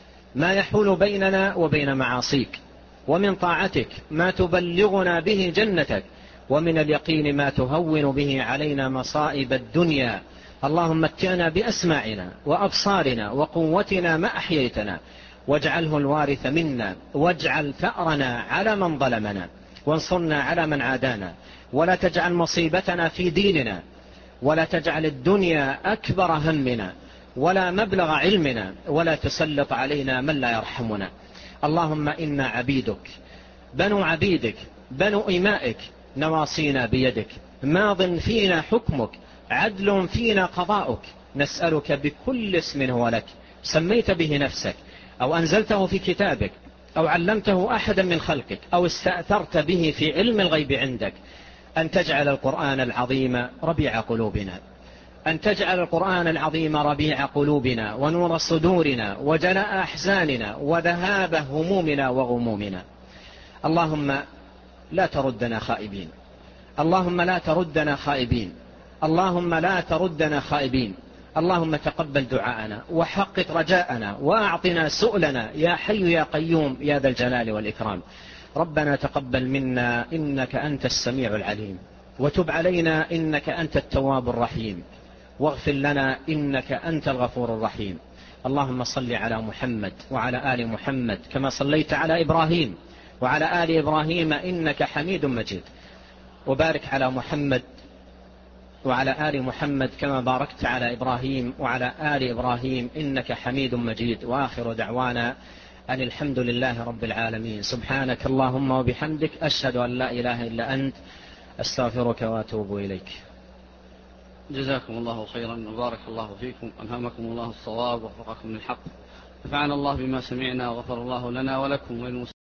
ما يحول بيننا وبين معاصيك، ومن طاعتك ما تبلغنا به جنتك، ومن اليقين ما تهون به علينا مصائب الدنيا. اللهم متعنا بأسماعنا وأبصارنا وقوتنا ما أحييتنا، واجعله الوارث منا، واجعل ثأرنا على من ظلمنا، وانصرنا على من عادانا، ولا تجعل مصيبتنا في ديننا، ولا تجعل الدنيا أكبر همنا ولا مبلغ علمنا، ولا تسلط علينا من لا يرحمنا. اللهم إنا عبيدك بنو عبيدك بنو إمائك، نواصينا بيدك، ماض فينا حكمك، عدل فينا قضاؤك. نسألك بكل اسم هو لك سميت به نفسك، أو أنزلته في كتابك، أو علمته أحدا من خلقك، أو استأثرت به في علم الغيب عندك، أن تجعل القرآن العظيم ربيع قلوبنا، أن تجعل القرآن العظيم ربيع قلوبنا ونور صدورنا وجلاء أحزاننا وذهاب همومنا وغمومنا. اللهم لا تردنا خائبين، اللهم لا تردنا خائبين، اللهم لا تردنا خائبين. اللهم تقبل دعاءنا وحقق رجاءنا وأعطنا سؤلنا يا حي يا قيوم يا ذا الجلال والإكرام. ربنا تقبل منا إنك أنت السميع العليم، وتب علينا إنك أنت التواب الرحيم، واغفر لنا إنك أنت الغفور الرحيم. اللهم صل على محمد وعلى آل محمد كما صليت على إبراهيم وعلى آل إبراهيم إنك حميد مجيد، وبارك على محمد وعلى آل محمد كما باركت على إبراهيم وعلى آل إبراهيم إنك حميد مجيد. وآخر دعوانا أن الحمد لله رب العالمين. سبحانك اللهم وبحمدك، أشهد أن لا إله إلا أنت، أستغفرك وأتوب إليك. جزاكم الله خيرا وبارك الله فيكم، ألهمكم الله الصواب ووفقكم للحق، نفعنا الله بما سمعنا وغفر الله لنا ولكم وللمسلمين.